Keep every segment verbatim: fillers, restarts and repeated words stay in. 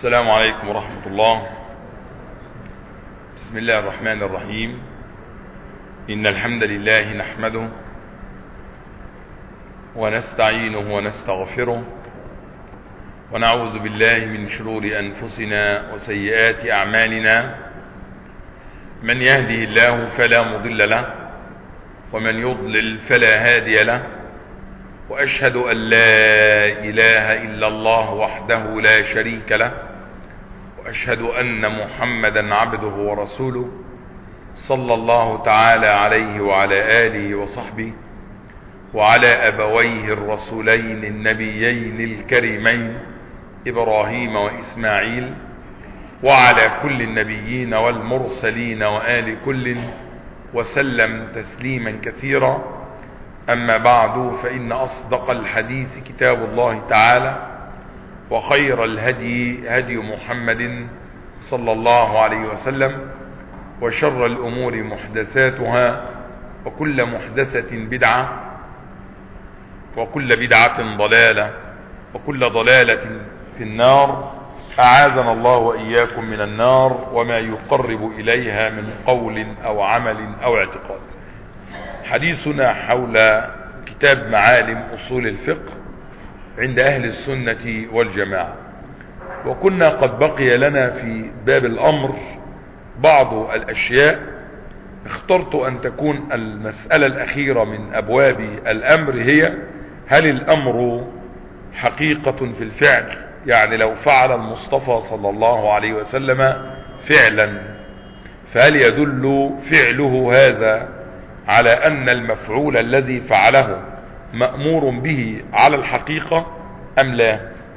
السلام عليكم ورحمة الله. بسم الله الرحمن الرحيم. إن الحمد لله نحمده ونستعينه ونستغفره ونعوذ بالله من شرور أنفسنا وسيئات أعمالنا. من يهده الله فلا مضل له ومن يضلل فلا هادي له، وأشهد أن لا إله إلا الله وحده لا شريك له، وأشهد أن محمدا عبده ورسوله صلى الله تعالى عليه وعلى آله وصحبه وعلى أبويه الرسولين النبيين الكريمين إبراهيم وإسماعيل، وعلى كل النبيين والمرسلين وآل كل وسلم تسليما كثيرا. أما بعد، فإن أصدق الحديث كتاب الله تعالى، وخير الهدي هدي محمد صلى الله عليه وسلم، وشر الأمور محدثاتها، وكل محدثة بدعة، وكل بدعة ضلالة، وكل ضلالة في النار. أعاذنا الله وإياكم من النار وما يقرب إليها من قول أو عمل أو اعتقاد. حديثنا حول كتاب معالم أصول الفقه عند أهل السنة والجماعة، وكنا قد بقي لنا في باب الأمر بعض الأشياء. اخترت أن تكون المسألة الأخيرة من أبواب الأمر هي: هل الأمر حقيقة في الفعل؟ يعني لو فعل المصطفى صلى الله عليه وسلم فعلا، فهل يدل فعله هذا على أن المفعول الذي فعله مأمور به على الحقيقة أم لا؟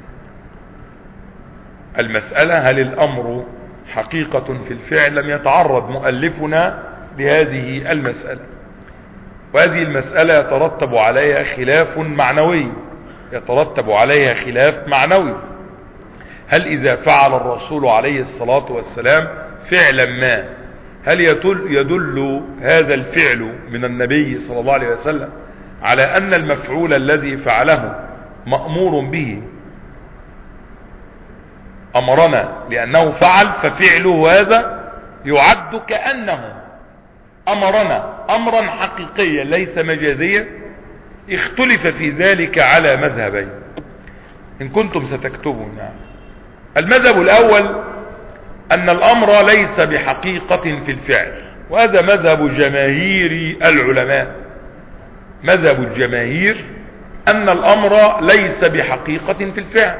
المسألة هل الأمر حقيقة في الفعل؟ لم يتعرض مؤلفنا لهذه المسألة، وهذه المسألة يترتب عليها خلاف معنوي يترتب عليها خلاف معنوي هل إذا فعل الرسول عليه الصلاة والسلام فعلا ما، هل يدل هذا الفعل من النبي صلى الله عليه وسلم على أن المفعول الذي فعله مأمور به أمرنا لأنه فعل، ففعله هذا يعد كأنه أمرنا أمرا حقيقيا ليس مجازيا؟ اختلف في ذلك على مذهبين إن كنتم ستكتبون. يعني المذهب الأول أن الأمر ليس بحقيقة في الفعل، وهذا مذهب جماهير العلماء. مذهب الجماهير أن الأمر ليس بحقيقة في الفعل.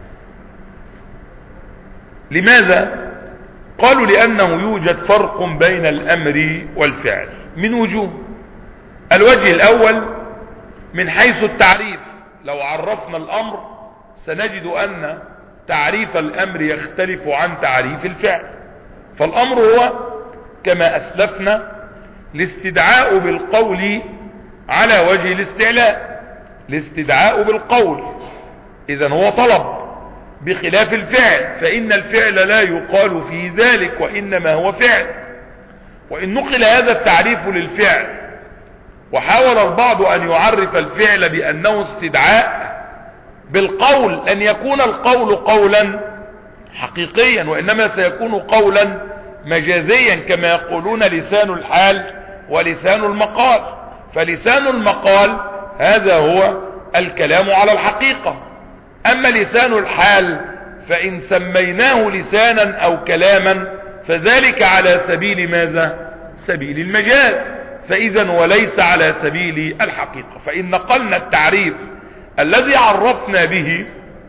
لماذا؟ قالوا لأنه يوجد فرق بين الأمر والفعل من وجوه. الوجه الأول من حيث التعريف. لو عرفنا الأمر سنجد أن تعريف الأمر يختلف عن تعريف الفعل. فالأمر هو كما أسلفنا الاستدعاء بالقول على وجه الاستعلاء، الاستدعاء بالقول، إذن هو طلب، بخلاف الفعل فإن الفعل لا يقال فيه ذلك وإنما هو فعل. وإن نقل هذا التعريف للفعل وحاول البعض أن يعرف الفعل بأنه استدعاء بالقول، لن يكون القول قولا حقيقيا، وإنما سيكون قولا مجازيا، كما يقولون لسان الحال ولسان المقال. فلسان المقال هذا هو الكلام على الحقيقة، أما لسان الحال فإن سميناه لسانا أو كلاما فذلك على سبيل ماذا؟ سبيل المجاز، فإذا وليس على سبيل الحقيقة. فإن نقلنا التعريف الذي عرفنا به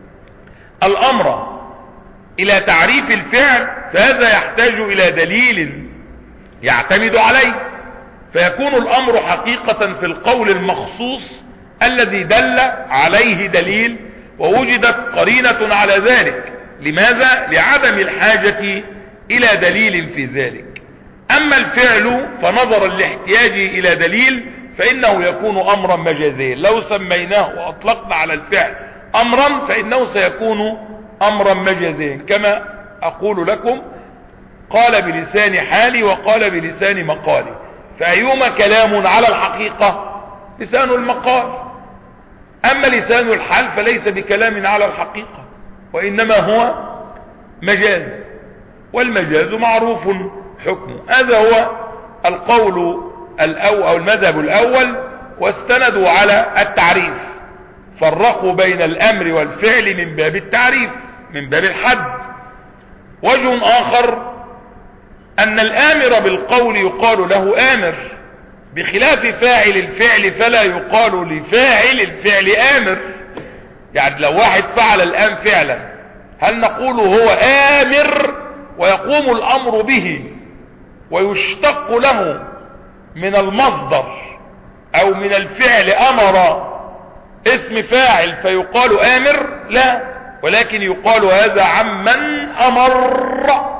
الأمر إلى تعريف الفعل، فهذا يحتاج إلى دليل يعتمد عليه، فيكون الأمر حقيقة في القول المخصوص الذي دل عليه دليل ووجدت قرينة على ذلك. لماذا؟ لعدم الحاجة إلى دليل في ذلك. أما الفعل فنظرا لاحتياجه إلى دليل فإنه يكون أمرا مجازيا. لو سميناه وأطلقنا على الفعل أمرا فإنه سيكون أمرا مجازيا، كما أقول لكم قال بلسان حالي وقال بلسان مقالي، فأيما كلام على الحقيقة؟ لسان المقال. أما لسان الحال فليس بكلام على الحقيقة، وإنما هو مجاز، والمجاز معروف حكمه. هذا هو القول الأول أو المذهب الأول، واستندوا على التعريف، فرقوا بين الأمر والفعل من باب التعريف، من باب الحد. وجه آخر أن الآمر بالقول يقال له آمر، بخلاف فاعل الفعل فلا يقال لفاعل الفعل آمر. يعني لو واحد فعل الآن فعلا، هل نقول هو آمر ويقوم الأمر به ويشتق له من المصدر أو من الفعل أمر اسم فاعل فيقال آمر؟ لا، ولكن يقال هذا عمن أمر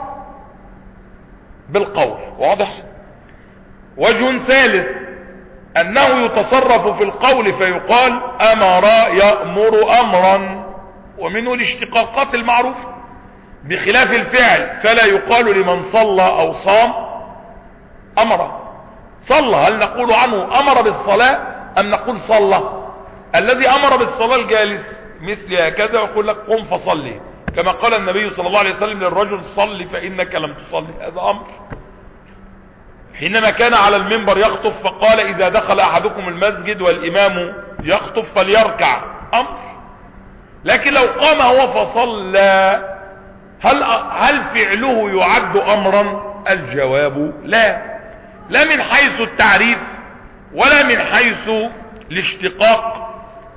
بالقول. واضح؟ وجه ثالث أنه يتصرف في القول فيقال أمر يأمر أمرا، ومنه الاشتقاقات المعروفة، بخلاف الفعل فلا يقال لمن صلى أو صام أمر. صلى هل نقول عنه أمر بالصلاة أم نقول صلى؟ الذي أمر بالصلاة الجالس مثل هكذا ويقول لك قم فصلي، كما قال النبي صلى الله عليه وسلم للرجل صلي فإنك لم تصلي، هذا أمر. حينما كان على المنبر يخطب فقال إذا دخل أحدكم المسجد والإمام يخطب فليركع، أمر. لكن لو قام هو فصلى، هل هل فعله يعد أمرا؟ الجواب لا، لا من حيث التعريف ولا من حيث الاشتقاق.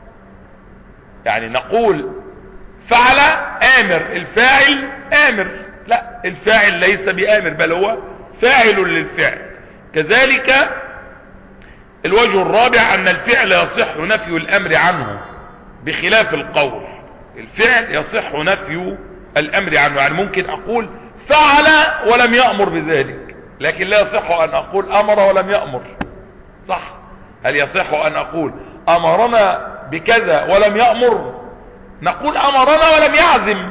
يعني نقول فعل آمر، الفاعل آمر، لا، الفاعل ليس بآمر بل هو فاعل للفعل. كذلك الوجه الرابع أن الفعل يصح نفي الأمر عنه بخلاف القول. الفعل يصح نفي الأمر عنه، يعني ممكن أقول فعل ولم يأمر بذلك، لكن لا يصح أن أقول أمر ولم يأمر. صح؟ هل يصح أن أقول أمرنا بكذا ولم يأمر؟ نقول أمرنا ولم يعزم،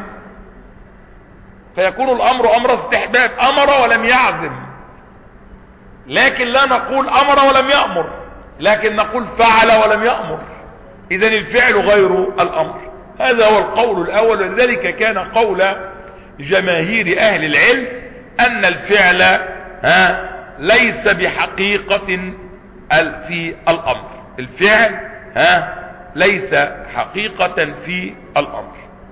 فيكون الأمر أمر استحباب، أمر ولم يعزم. لكن لا نقول أمر ولم يأمر، لكن نقول فعل ولم يأمر، إذن الفعل غير الأمر. هذا هو القول الأول، ولذلك كان قول جماهير أهل العلم أن الفعل ها ليس بحقيقة في الأمر، الفعل ها ليس حقيقة في الأمر.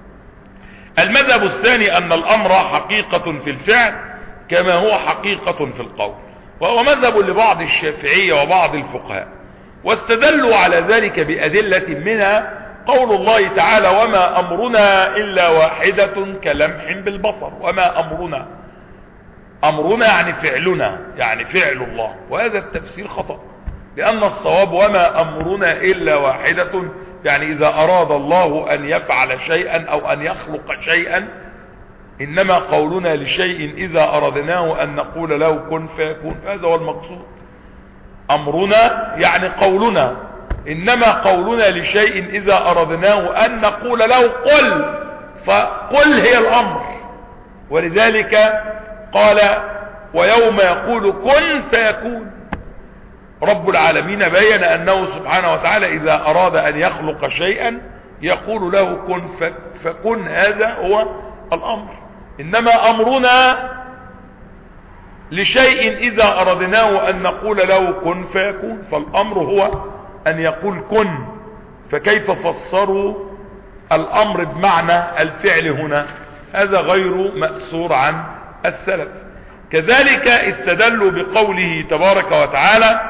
المذهب الثاني أن الأمر حقيقة في الفعل كما هو حقيقة في القول، وهو مذهب لبعض الشافعية وبعض الفقهاء، واستدلوا على ذلك بأدلة منها قول الله تعالى وما أمرنا إلا واحدة كلمح بالبصر. وما أمرنا، أمرنا يعني فعلنا، يعني فعل الله، وهذا التفسير خطأ، لأن الصواب وما أمرنا إلا واحدة، يعني إذا أراد الله أن يفعل شيئا أو أن يخلق شيئا إنما قولنا لشيء إذا أردناه أن نقول له كن فيكون، هذا هو المقصود. أمرنا يعني قولنا، إنما قولنا لشيء إذا أردناه أن نقول له قل، فقل هي الأمر. ولذلك قال ويوم يقول كن فيكون. رب العالمين بين أنه سبحانه وتعالى إذا أراد أن يخلق شيئا يقول له كن فكن، هذا هو الأمر. إنما أمرنا لشيء إذا أردناه أن نقول له كن فيكون، فالأمر هو أن يقول كن. فكيف فسروا الأمر بمعنى الفعل هنا؟ هذا غير مأثور عن السلف. كذلك استدلوا بقوله تبارك وتعالى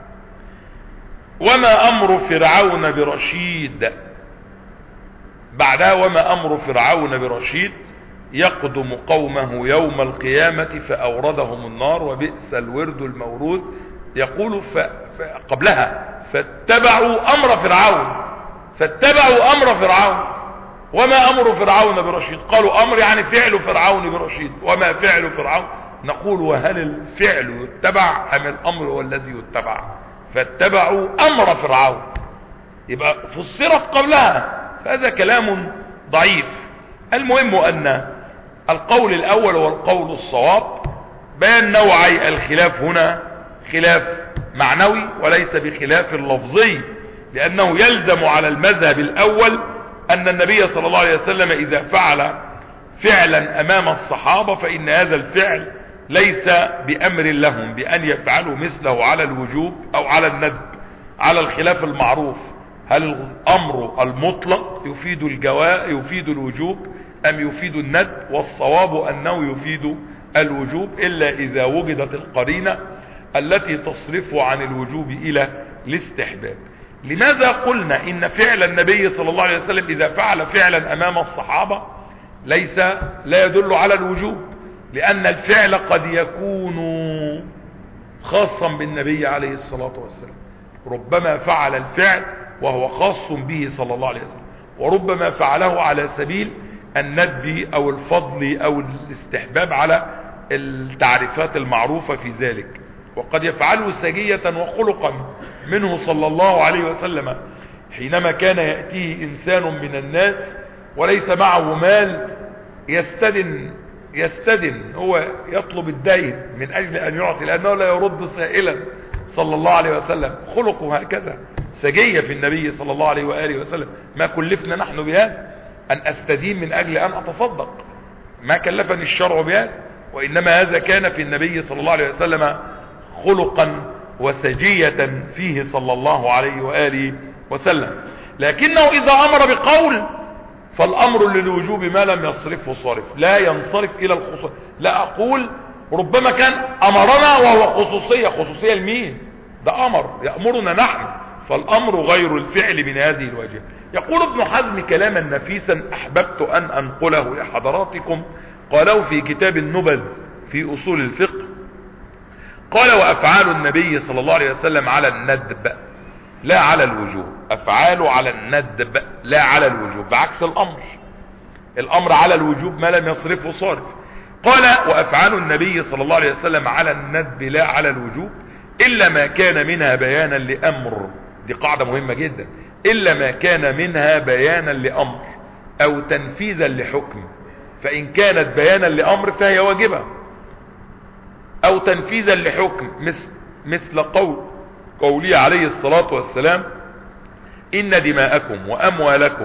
وما أمر فرعون برشيد، بعدها وما أمر فرعون برشيد يقدم قومه يوم القيامة فأوردهم النار وبئس الورد المورود. يقول ف... ف... قبلها فاتبعوا أمر فرعون، فاتبعوا أمر فرعون. وما أمر فرعون برشيد، قالوا أمر يعني فعل فرعون برشيد، وما فعل فرعون؟ نقول وهل الفعل يتبع أم الأمر هو الذي يتبع؟ فاتبعوا أمر فرعون، يبقى فسرت قبلها، فهذا كلام ضعيف. المهم أن القول الأول والقول الصواب بيان نوعي الخلاف هنا خلاف معنوي وليس بخلاف لفظي، لأنه يلزم على المذهب الأول أن النبي صلى الله عليه وسلم إذا فعل فعلا امام الصحابة، فان هذا الفعل ليس بامر لهم بان يفعلوا مثله على الوجوب او على الندب، على الخلاف المعروف. هل الامر المطلق يفيد الجواء يفيد الوجوب ام يفيد الندب؟ والصواب انه يفيد الوجوب، الا اذا وجدت القرينة التي تصرفه عن الوجوب الى الاستحباب. لماذا قلنا ان فعل النبي صلى الله عليه وسلم اذا فعل فعلا امام الصحابة ليس لا يدل على الوجوب؟ لان الفعل قد يكون خاصا بالنبي عليه الصلاة والسلام، ربما فعل الفعل وهو خاص به صلى الله عليه وسلم، وربما فعله على سبيل الندب او الفضل او الاستحباب على التعريفات المعروفة في ذلك، وقد يفعله سجية وخلقا منه صلى الله عليه وسلم، حينما كان يأتيه انسان من الناس وليس معه مال يستدن يستدن هو يطلب الدين من اجل ان يعطي، لانه لا يرد سائلا صلى الله عليه وسلم. خلقه هكذا سجية في النبي صلى الله عليه وآله وسلم. ما كلفنا نحن بهذا ان استدين من اجل ان اتصدق، ما كلفني الشرع بهذا، وانما هذا كان في النبي صلى الله عليه وسلم خلقا وسجية فيه صلى الله عليه وآله وسلم. لكنه اذا امر بقول فالامر للوجوب ما لم يصرفه صارف، لا ينصرف الى الخصوصية. لا اقول ربما كان امرنا وهو خصوصية، خصوصية لمين؟ ده امر يأمرنا نحن، فالامر غير الفعل من هذه الوجه. يقول ابن حزم كلاما نفيسا احببت ان انقله لحضراتكم، قاله في كتاب النبذ في اصول الفقه. قال: وافعال النبي صلى الله عليه وسلم على الندب لا على الوجوب، افعاله على الندب لا على الوجوب، بعكس الامر. الامر على الوجوب ما لم يصرفه صارف. قال: وافعال النبي صلى الله عليه وسلم على الندب لا على الوجوب الا ما كان منها بيانا لامر. دي قاعدة مهمة جدا. الا ما كان منها بيانا لامر او تنفيذا لحكم، فان كانت بيانا لامر فهي واجبة، او تنفيذا لحكم مثل مثل قول قوله عليه الصلاة والسلام: ان دماءكم واموالكم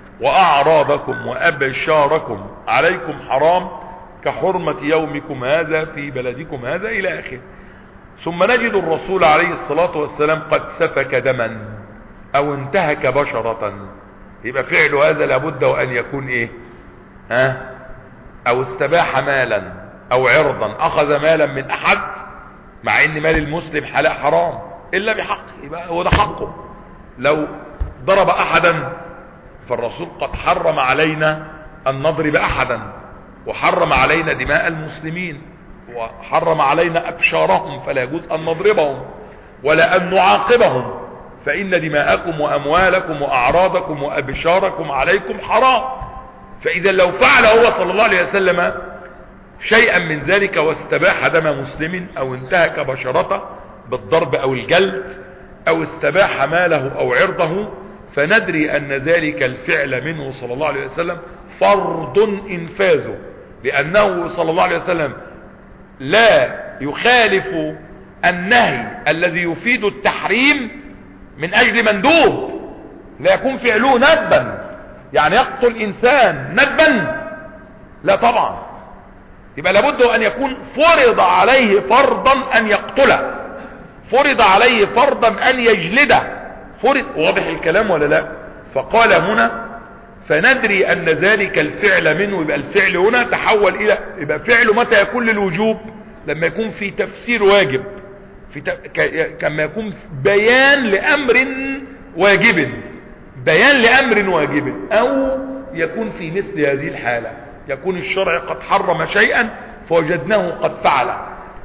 واعراضكم وابشاركم عليكم حرام كحرمة يومكم هذا في بلدكم هذا، الى اخره. ثم نجد الرسول عليه الصلاة والسلام قد سفك دما او انتهك بشرة، يبقى فعل هذا لابد وان يكون ايه؟ ها؟ او استباح مالا او عرضا، اخذ مالا من احد مع ان مال المسلم حلال حرام الا بحق، يبقى هو ده حقه. لو ضرب احدا فالرسول قد حرم علينا ان نضرب احدا، وحرم علينا دماء المسلمين، وحرم علينا ابشارهم، فلا يجوز ان نضربهم ولا ان نعاقبهم، فان دماءكم واموالكم واعراضكم وابشاركم عليكم حرام. فاذا لو فعل هو صلى الله عليه وسلم شيئا من ذلك واستباح دم مسلم او انتهك بشرته بالضرب او الجلد او استباح ماله او عرضه، فندري ان ذلك الفعل منه صلى الله عليه وسلم فرض انفاذه، لانه صلى الله عليه وسلم لا يخالف النهي الذي يفيد التحريم من اجل مندوب، لا يكون فعله ندبا، يعني يقتل انسان ندبا، لا طبعا. يبقى لابد ان يكون فرض عليه فرضا ان يقتله، فرض عليه فرضا ان يجلده، فرض. واضح الكلام ولا لا؟ فقال هنا: فندري ان ذلك الفعل منه، يبقى الفعل هنا تحول الى، يبقى فعله متى يكون للوجوب؟ لما يكون في تفسير واجب، في ت... ك... كما يكون بيان لامر واجب، بيان لامر واجب، او يكون في مثل هذه الحالة يكون الشرع قد حرم شيئا فوجدناه قد فعله،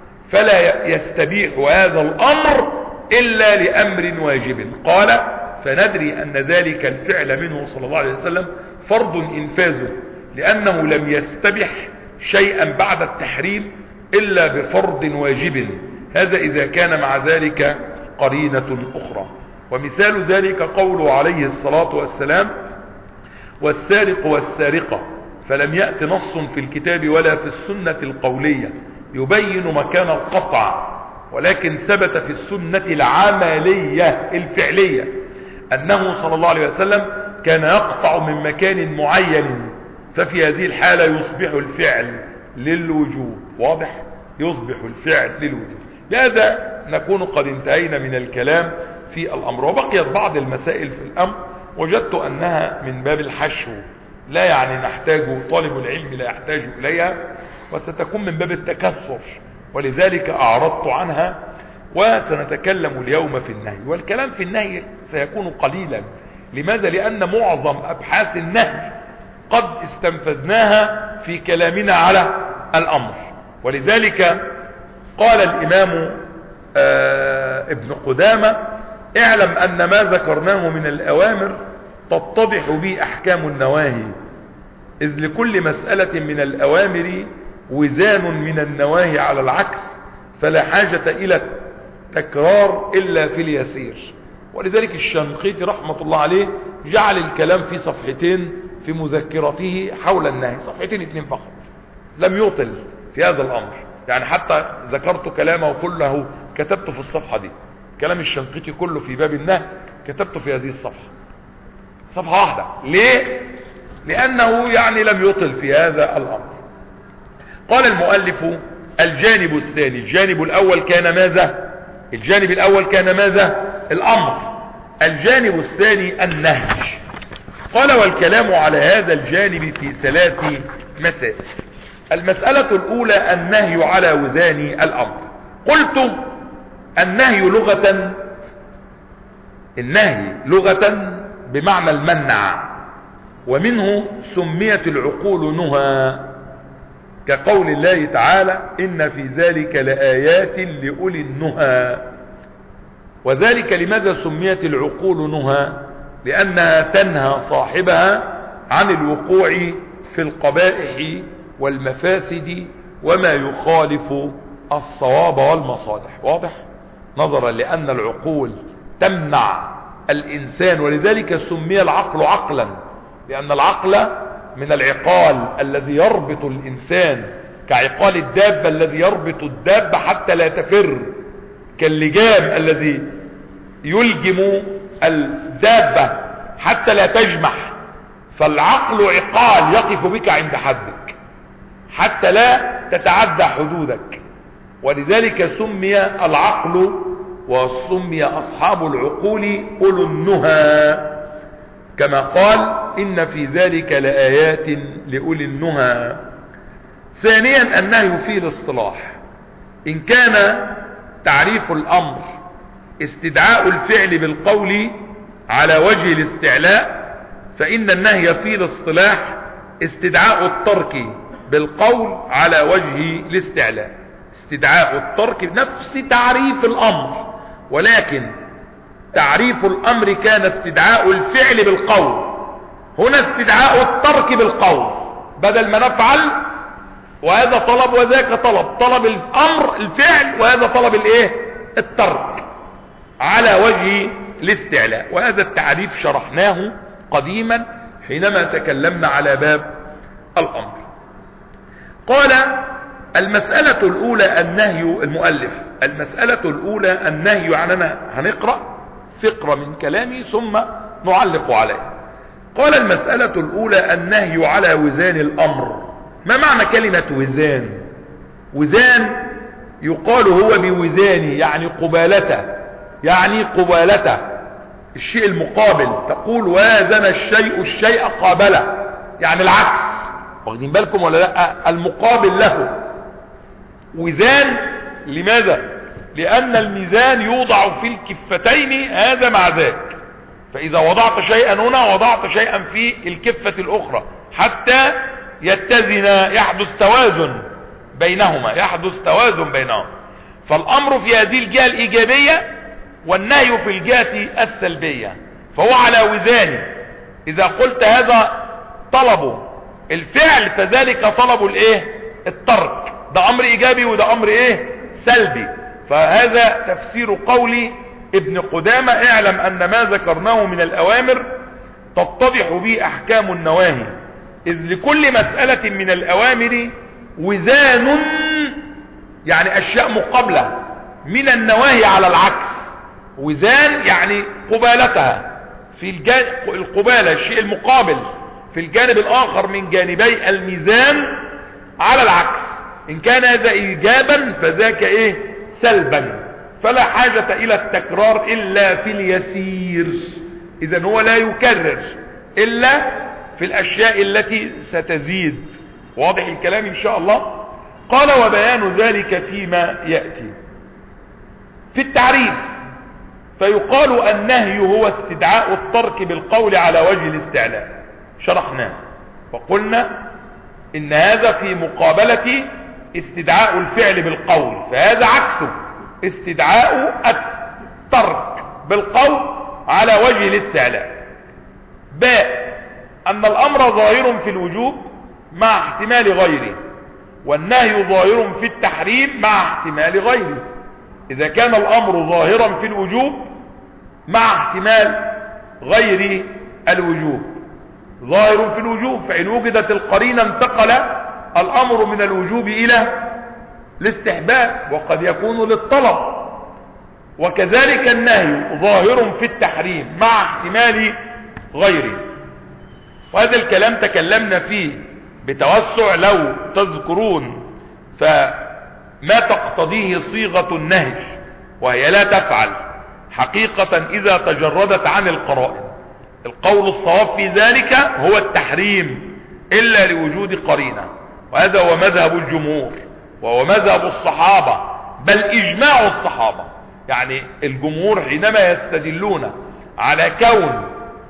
فلا يستبيح هذا الامر الا لامر واجب. قال: فندري ان ذلك الفعل منه صلى الله عليه وسلم فرض انفاذه، لانه لم يستبح شيئا بعد التحريم الا بفرض واجب، هذا اذا كان مع ذلك قرينة اخرى. ومثال ذلك قوله عليه الصلاة والسلام: والسارق والسارقة، فلم يأت نص في الكتاب ولا في السنة القولية يبين مكان القطع، ولكن ثبت في السنة العملية الفعلية أنه صلى الله عليه وسلم كان يقطع من مكان معين ففي هذه الحالة يصبح الفعل للوجوب. واضح؟ يصبح الفعل للوجوب. بهذا نكون قد انتهينا من الكلام في الأمر. وبقيت بعض المسائل في الأمر وجدت أنها من باب الحشو، لا يعني نحتاج، طالب العلم لا يحتاج إليها، وستكون من باب التكسر، ولذلك أعرضت عنها. وسنتكلم اليوم في النهي، والكلام في النهي سيكون قليلا. لماذا؟ لأن معظم أبحاث النهي قد استنفذناها في كلامنا على الأمر. ولذلك قال الإمام آه ابن قدامة: اعلم أن ما ذكرناه من الأوامر تتضح به أحكام النواهي، إذ لكل مسألة من الأوامر وزان من النواهي على العكس، فلا حاجة إلى تكرار إلا في اليسير. ولذلك الشنقيطي رحمة الله عليه جعل الكلام في صفحتين في مذكرته حول النهي، صفحتين اثنين فقط، لم يطل في هذا الأمر. يعني حتى ذكرت كلامه كله كتبته في الصفحة دي، كلام الشنقيطي كله في باب النهي كتبته في هذه الصفحة، صفحة واحدة. ليه؟ لأنه يعني لم يطل في هذا الأمر. قال المؤلف: الجانب الثاني. الجانب الأول كان ماذا؟ الجانب الأول كان ماذا؟ الأمر. الجانب الثاني النهي. قال: والكلام على هذا الجانب في ثلاث مسائل. المسألة الأولى النهي على وزان الأمر. قلت: النهي لغة، النهي لغة بمعنى المنع، ومنه سميت العقول نهى، كقول الله تعالى: إن في ذلك لآيات لأولي النهى. وذلك لماذا سميت العقول نهى؟ لأنها تنهى صاحبها عن الوقوع في القبائح والمفاسد وما يخالف الصواب والمصالح. واضح؟ نظرا لأن العقول تمنع الإنسان، ولذلك سمي العقل عقلا، لأن العقل من العقال الذي يربط الإنسان، كعقال الدابة الذي يربط الدابة حتى لا تفر، كاللجام الذي يلجم الدابة حتى لا تجمح. فالعقل عقال يقف بك عند حدك حتى لا تتعدى حدودك، ولذلك سمي العقل وسمي أصحاب العقول أولو النهى، كما قال: إن في ذلك لآيات لأولي النهى. ثانيا النهي في الاصطلاح. إن كان تعريف الأمر استدعاء الفعل بالقول على وجه الاستعلاء، فإن النهي في الاصطلاح استدعاء الترك بالقول على وجه الاستعلاء. استدعاء الترك نفس تعريف الأمر، ولكن تعريف الأمر كان استدعاء الفعل بالقول، هنا استدعاء الترك بالقول، بدل ما نفعل وهذا طلب وذاك طلب، طلب الأمر الفعل وهذا طلب الايه؟ الترك على وجه الاستعلاء. وهذا التعريف شرحناه قديما حينما تكلمنا على باب الأمر. قال: المسألة الأولى النهي. المؤلف: المسألة الأولى النهي عننا. هنقرأ فقرة من كلامي ثم نعلق عليه. قال: المسألة الأولى النهي على وزان الأمر. ما معنى كلمة وزان؟ وزان يقال هو بوزان، يعني قبالته، يعني قبالته الشيء المقابل. تقول: وازن الشيء الشيء قابله، يعني العكس. واخدين بالكم ولا لا؟ المقابل له وزان. لماذا؟ لأن الميزان يوضع في الكفتين هذا مع ذاك، فإذا وضعت شيئا هنا وضعت شيئا في الكفة الأخرى حتى يتزن، يحدث توازن بينهما، يحدث توازن بينهما. فالأمر في هذه الجهة الإيجابية والنهي في الجهة السلبية، فهو على وزان. إذا قلت هذا طلب الفعل فذلك طلب الايه؟ الترك. ده أمر إيجابي وده أمر ايه؟ سلبي. فهذا تفسير قول ابن قدامة: اعلم أن ما ذكرناه من الأوامر تتضح به أحكام النواهي، إذ لكل مسألة من الأوامر وزان، يعني أشياء مقابلة من النواهي على العكس. وزان يعني قبالتها في القبالة، الشيء المقابل في الجانب الآخر من جانبي الميزان على العكس. إن كان هذا إيجابا فذاك إيه سلبا، فلا حاجة إلى التكرار إلا في اليسير. إذن هو لا يكرر إلا في الأشياء التي ستزيد. واضح الكلام إن شاء الله؟ قال وبيان ذلك فيما يأتي. في التعريف فيقال النهي هو استدعاء الترك بالقول على وجه الاستعلاء، شرحناه وقلنا إن هذا في مقابلة استدعاء الفعل بالقول، فهذا عكسه استدعاء الترك بالقول على وجه الاستعلاء. باء أن الأمر ظاهر في الوجوب مع احتمال غيره، والنهي ظاهر في التحريم مع احتمال غيره. إذا كان الأمر ظاهرا في الوجوب مع احتمال غير الوجوب، ظاهر في الوجوب فإن وجدت القرينة انتقل الأمر من الوجوب إلى الاستحباب وقد يكون للطلب، وكذلك النهي ظاهر في التحريم مع احتمال غيره. وهذا الكلام تكلمنا فيه بتوسع لو تذكرون، فما تقتضيه صيغة النهي وهي لا تفعل حقيقة إذا تجردت عن القرائن. القول الصواب في ذلك هو التحريم إلا لوجود قرينة، وهذا هو مذهب الجمهور وهو مذهب الصحابة بل إجماع الصحابة. يعني الجمهور حينما يستدلون على كون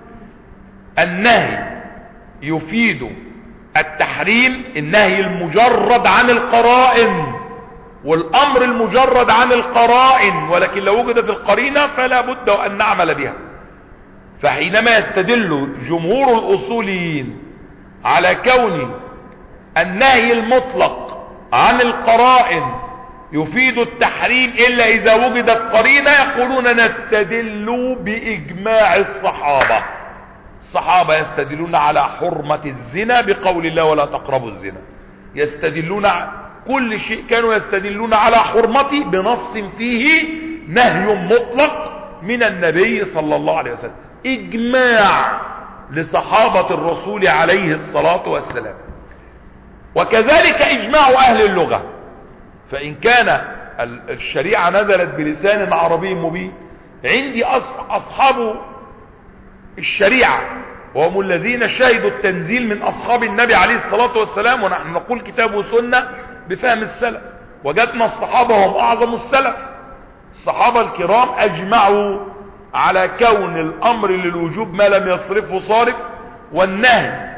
النهي يفيد التحريم، النهي المجرد عن القرائن والأمر المجرد عن القرائن، ولكن لو وجدت القرينة فلا بد أن نعمل بها. فحينما يستدل جمهور الأصوليين على كون النهي المطلق عن القرائن يفيد التحريم إلا إذا وجدت قرينة، يقولون نستدل بإجماع الصحابة. الصحابة يستدلون على حرمة الزنا بقول الله ولا تقربوا الزنا، يستدلون كل شيء كانوا يستدلون على حرمته بنص فيه نهي مطلق من النبي صلى الله عليه وسلم، إجماع لصحابة الرسول عليه الصلاة والسلام. وكذلك إجماع أهل اللغة، فإن كان الشريعة نزلت بلسان عربي مبين، عندي أصحاب الشريعة وهم الذين شهدوا التنزيل من أصحاب النبي عليه الصلاة والسلام، ونحن نقول كتاب وسنة بفهم السلف، وجدنا الصحابة هم أعظم السلف. الصحابة الكرام أجمعوا على كون الأمر للوجوب ما لم يصرفه صارف، والنهي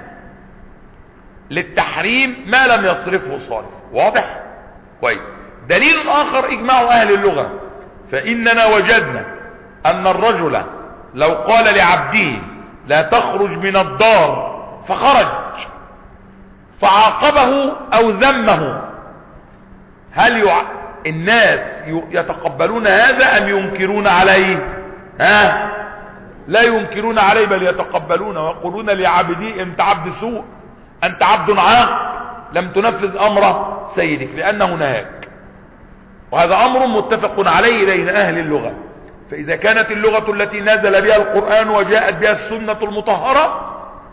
للتحريم ما لم يصرفه صارف. واضح؟ كويس. دليل آخر إجماع أهل اللغة، فإننا وجدنا أن الرجل لو قال لعبده لا تخرج من الدار فخرج فعاقبه أو ذمه، هل يع... الناس يتقبلون هذا أم ينكرون عليه؟ ها؟ لا ينكرون عليه بل يتقبلون ويقولون لعبدي انت عبد سوء، انت عبد عاق، لم تنفذ امر سيدك لانه نهاك. وهذا امر متفق عليه بين اهل اللغة. فاذا كانت اللغة التي نزل بها القرآن وجاءت بها السنة المطهرة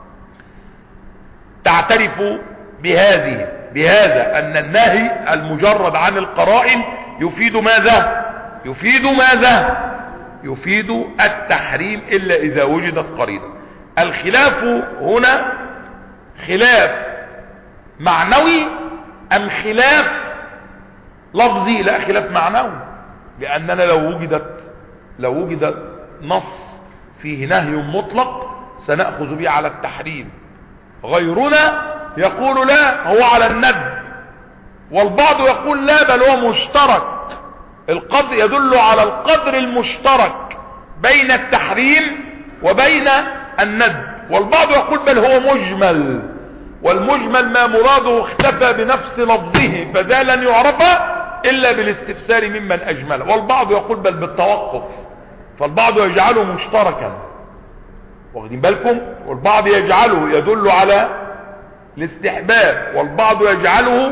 تعترف بهذه بهذا ان النهي المجرد عن القرائن يفيد ماذا؟ يفيد ماذا؟ يفيد التحريم إلا إذا وجدت قرينة. الخلاف هنا خلاف معنوي أم خلاف لفظي؟ لا، خلاف معنوي، لأننا لو وجدت لو وجد نص فيه نهي مطلق سنأخذ به على التحريم، غيرنا يقول لا هو على الندب، والبعض يقول لا بل هو مشترك. القدر يدل على القدر المشترك بين التحريم وبين الندب، والبعض يقول بل هو مجمل، والمجمل ما مراده اختفى بنفس لفظه فذا لن يعرف إلا بالاستفسار ممن أجمله، والبعض يقول بل بالتوقف، فالبعض يجعله مشتركا، واخدين بالكم؟ والبعض يجعله يدل على الاستحباب، والبعض يجعله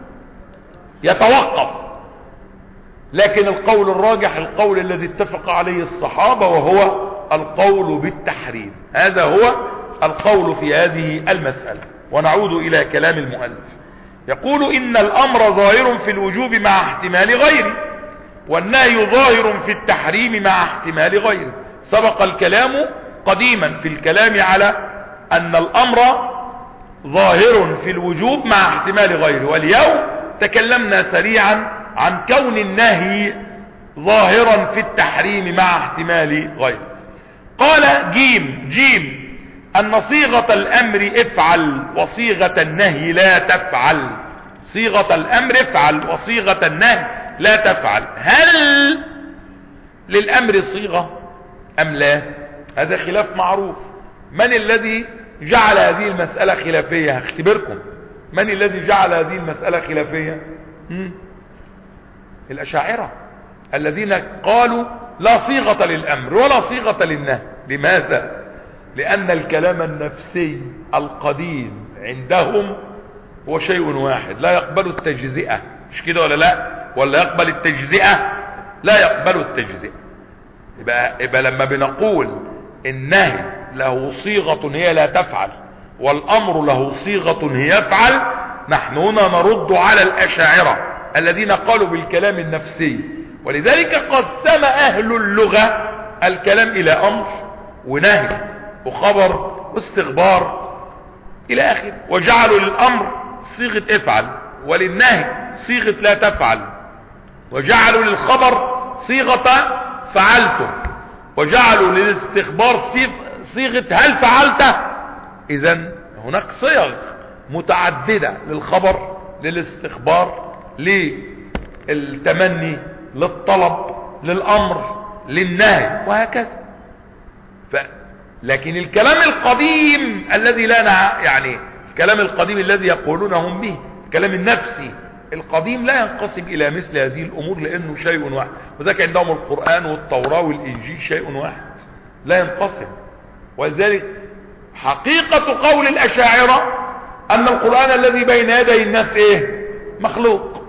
يتوقف. لكن القول الراجح القول الذي اتفق عليه الصحابة وهو القول بالتحريم، هذا هو القول في هذه المسألة. ونعود إلى كلام المؤلف. يقول إن الأمر ظاهر في الوجوب مع احتمال غيره، والنهي ظاهر في التحريم مع احتمال غيره. سبق الكلام قديما في الكلام على أن الأمر ظاهر في الوجوب مع احتمال غيره، واليوم تكلمنا سريعا عن كون النهي ظاهرا في التحريم مع احتمال غيره. قال جيم جيم أن صيغة الأمر افعل وصيغة النهي لا تفعل. صيغة الأمر افعل وصيغة النهي لا تفعل. هل للأمر صيغة أم لا؟ هذا خلاف معروف. من الذي جعل هذه المسألة خلافية؟ هختبركم. من الذي جعل هذه المسألة خلافية؟ هم؟ الأشاعرة الذين قالوا لا صيغة للأمر ولا صيغة للنهي. لماذا؟ لأن الكلام النفسي القديم عندهم هو شيء واحد، لا يقبل التجزئة. مش كده ولا لا؟ ولا يقبل التجزئة؟ لا يقبل التجزئة. يبقى, يبقى لما بنقول النهي له صيغة هي لا تفعل والأمر له صيغة هي يفعل، نحن هنا نرد على الأشاعرة الذين قالوا بالكلام النفسي. ولذلك قسم أهل اللغة الكلام إلى أمر ونهي وخبر واستخبار إلى آخر، وجعلوا للأمر صيغة افعل وللنهي صيغة لا تفعل، وجعلوا للخبر صيغة فعلتم، وجعلوا للاستخبار صيغة هل فعلت. إذن هناك صيغ متعددة للخبر، للاستخبار، للتمني، للطلب، للأمر، للنهي، وهكذا. ف... لكن الكلام القديم الذي لا نع... يعني الكلام القديم الذي يقولونهم به، الكلام النفسي القديم، لا ينقسم إلى مثل هذه الأمور لأنه شيء واحد. وذلك عندهم القرآن والتوراة والإنجيل شيء واحد لا ينقسم. ولذلك حقيقة قول الأشاعرة أن القرآن الذي بين يدي الناس إيه؟ مخلوق.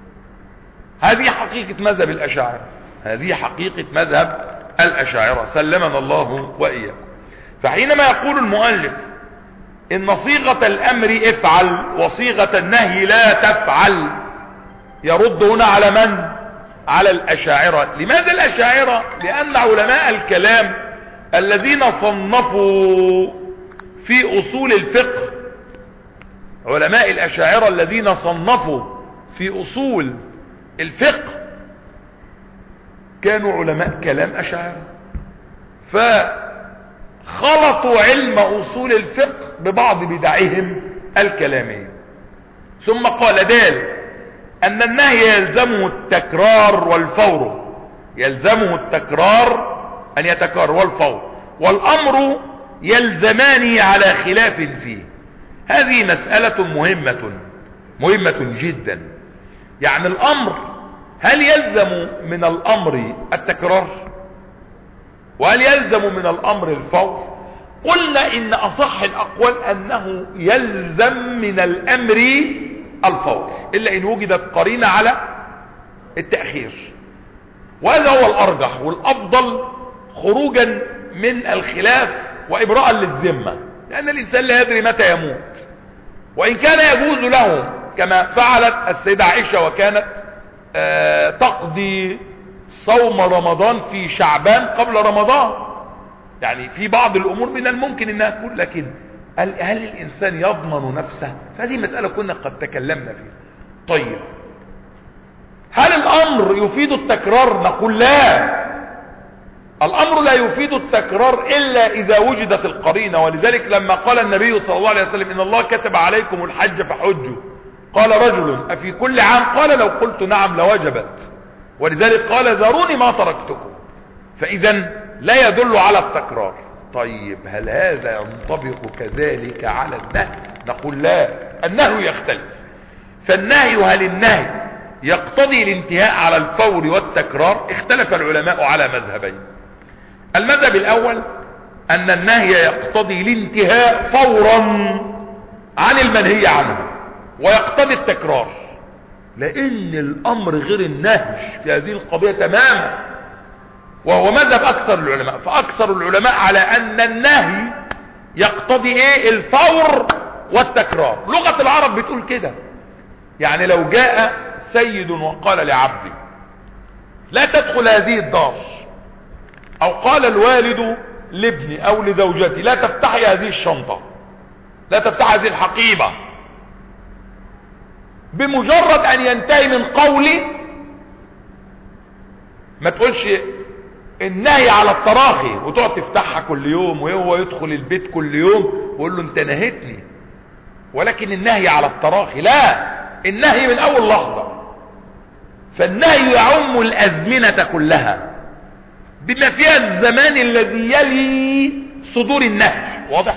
هذه حقيقة مذهب الأشاعرة، هذه حقيقة مذهب الأشاعرة، سلمنا الله وإياكم. فحينما يقول المؤلف إن صيغة الأمر افعل وصيغة النهي لا تفعل، يرد هنا على من؟ على الأشاعرة. لماذا الأشاعرة؟ لأن علماء الكلام الذين صنفوا في أصول الفقه، علماء الأشاعرة الذين صنفوا في أصول الفقه كانوا علماء كلام أشاعرة، فخلطوا علم أصول الفقه ببعض بدعهم الكلامية. ثم قال ذلك أن النهي يلزمه التكرار والفور، يلزمه التكرار أن يتكرر والفور، والأمر يلزمانه على خلاف فيه. هذه مسألة مهمة مهمة جدا. يعني الأمر هل يلزم من الأمر التكرار وهل يلزم من الأمر الفور؟ قلنا إن أصح الأقوال أنه يلزم من الأمر الفور، إلا إن وجدت قرينة على التأخير، وهذا هو الأرجح والأفضل خروجا من الخلاف وإبراء للذمة، لأن الإنسان لا يدري متى يموت. وإن كان يجوز له كما فعلت السيدة عائشة وكانت آه تقضي صوم رمضان في شعبان قبل رمضان، يعني في بعض الأمور من الممكن أنها تكون، لكن هل, هل الإنسان يضمن نفسه؟ فهذه مسألة كنا قد تكلمنا فيها. طيب هل الأمر يفيد التكرار؟ نقول لا، الأمر لا يفيد التكرار إلا إذا وجدت القرينة. ولذلك لما قال النبي صلى الله عليه وسلم إن الله كتب عليكم الحج فحجوا، قال رجل أفي كل عام؟ قال لو قلت نعم لوجبت. ولذلك قال ذروني ما تركتكم. فإذا لا يدل على التكرار. طيب هل هذا ينطبق كذلك على النهي؟ نقول لا، النهي يختلف. فالنهي هل النهي يقتضي الانتهاء على الفور والتكرار؟ اختلف العلماء على مذهبين. المذهب الأول أن النهي يقتضي الانتهاء فورا عن المنهي عنه ويقتضي التكرار، لأن الأمر غير النهي في هذه القضية تماما، وهو مذهب أكثر العلماء. فأكثر العلماء على أن النهي يقتضي ايه؟ الفور والتكرار. لغة العرب بتقول كده. يعني لو جاء سيد وقال لعبده لا تدخل هذه الدار، او قال الوالد لابني او لزوجتي لا تفتحي هذه الشنطة، لا تفتح هذه الحقيبة، بمجرد ان ينتهي من قولي ما تقولش النهي على التراخي وتقعد تفتحها كل يوم وهو يدخل البيت كل يوم ويقول له انت نهيتني، ولكن النهي على التراخي لا، النهي من اول لحظة. فالنهي يعم الازمنة كلها بما فيها الزمان الذي يلي صدور النهي. واضح؟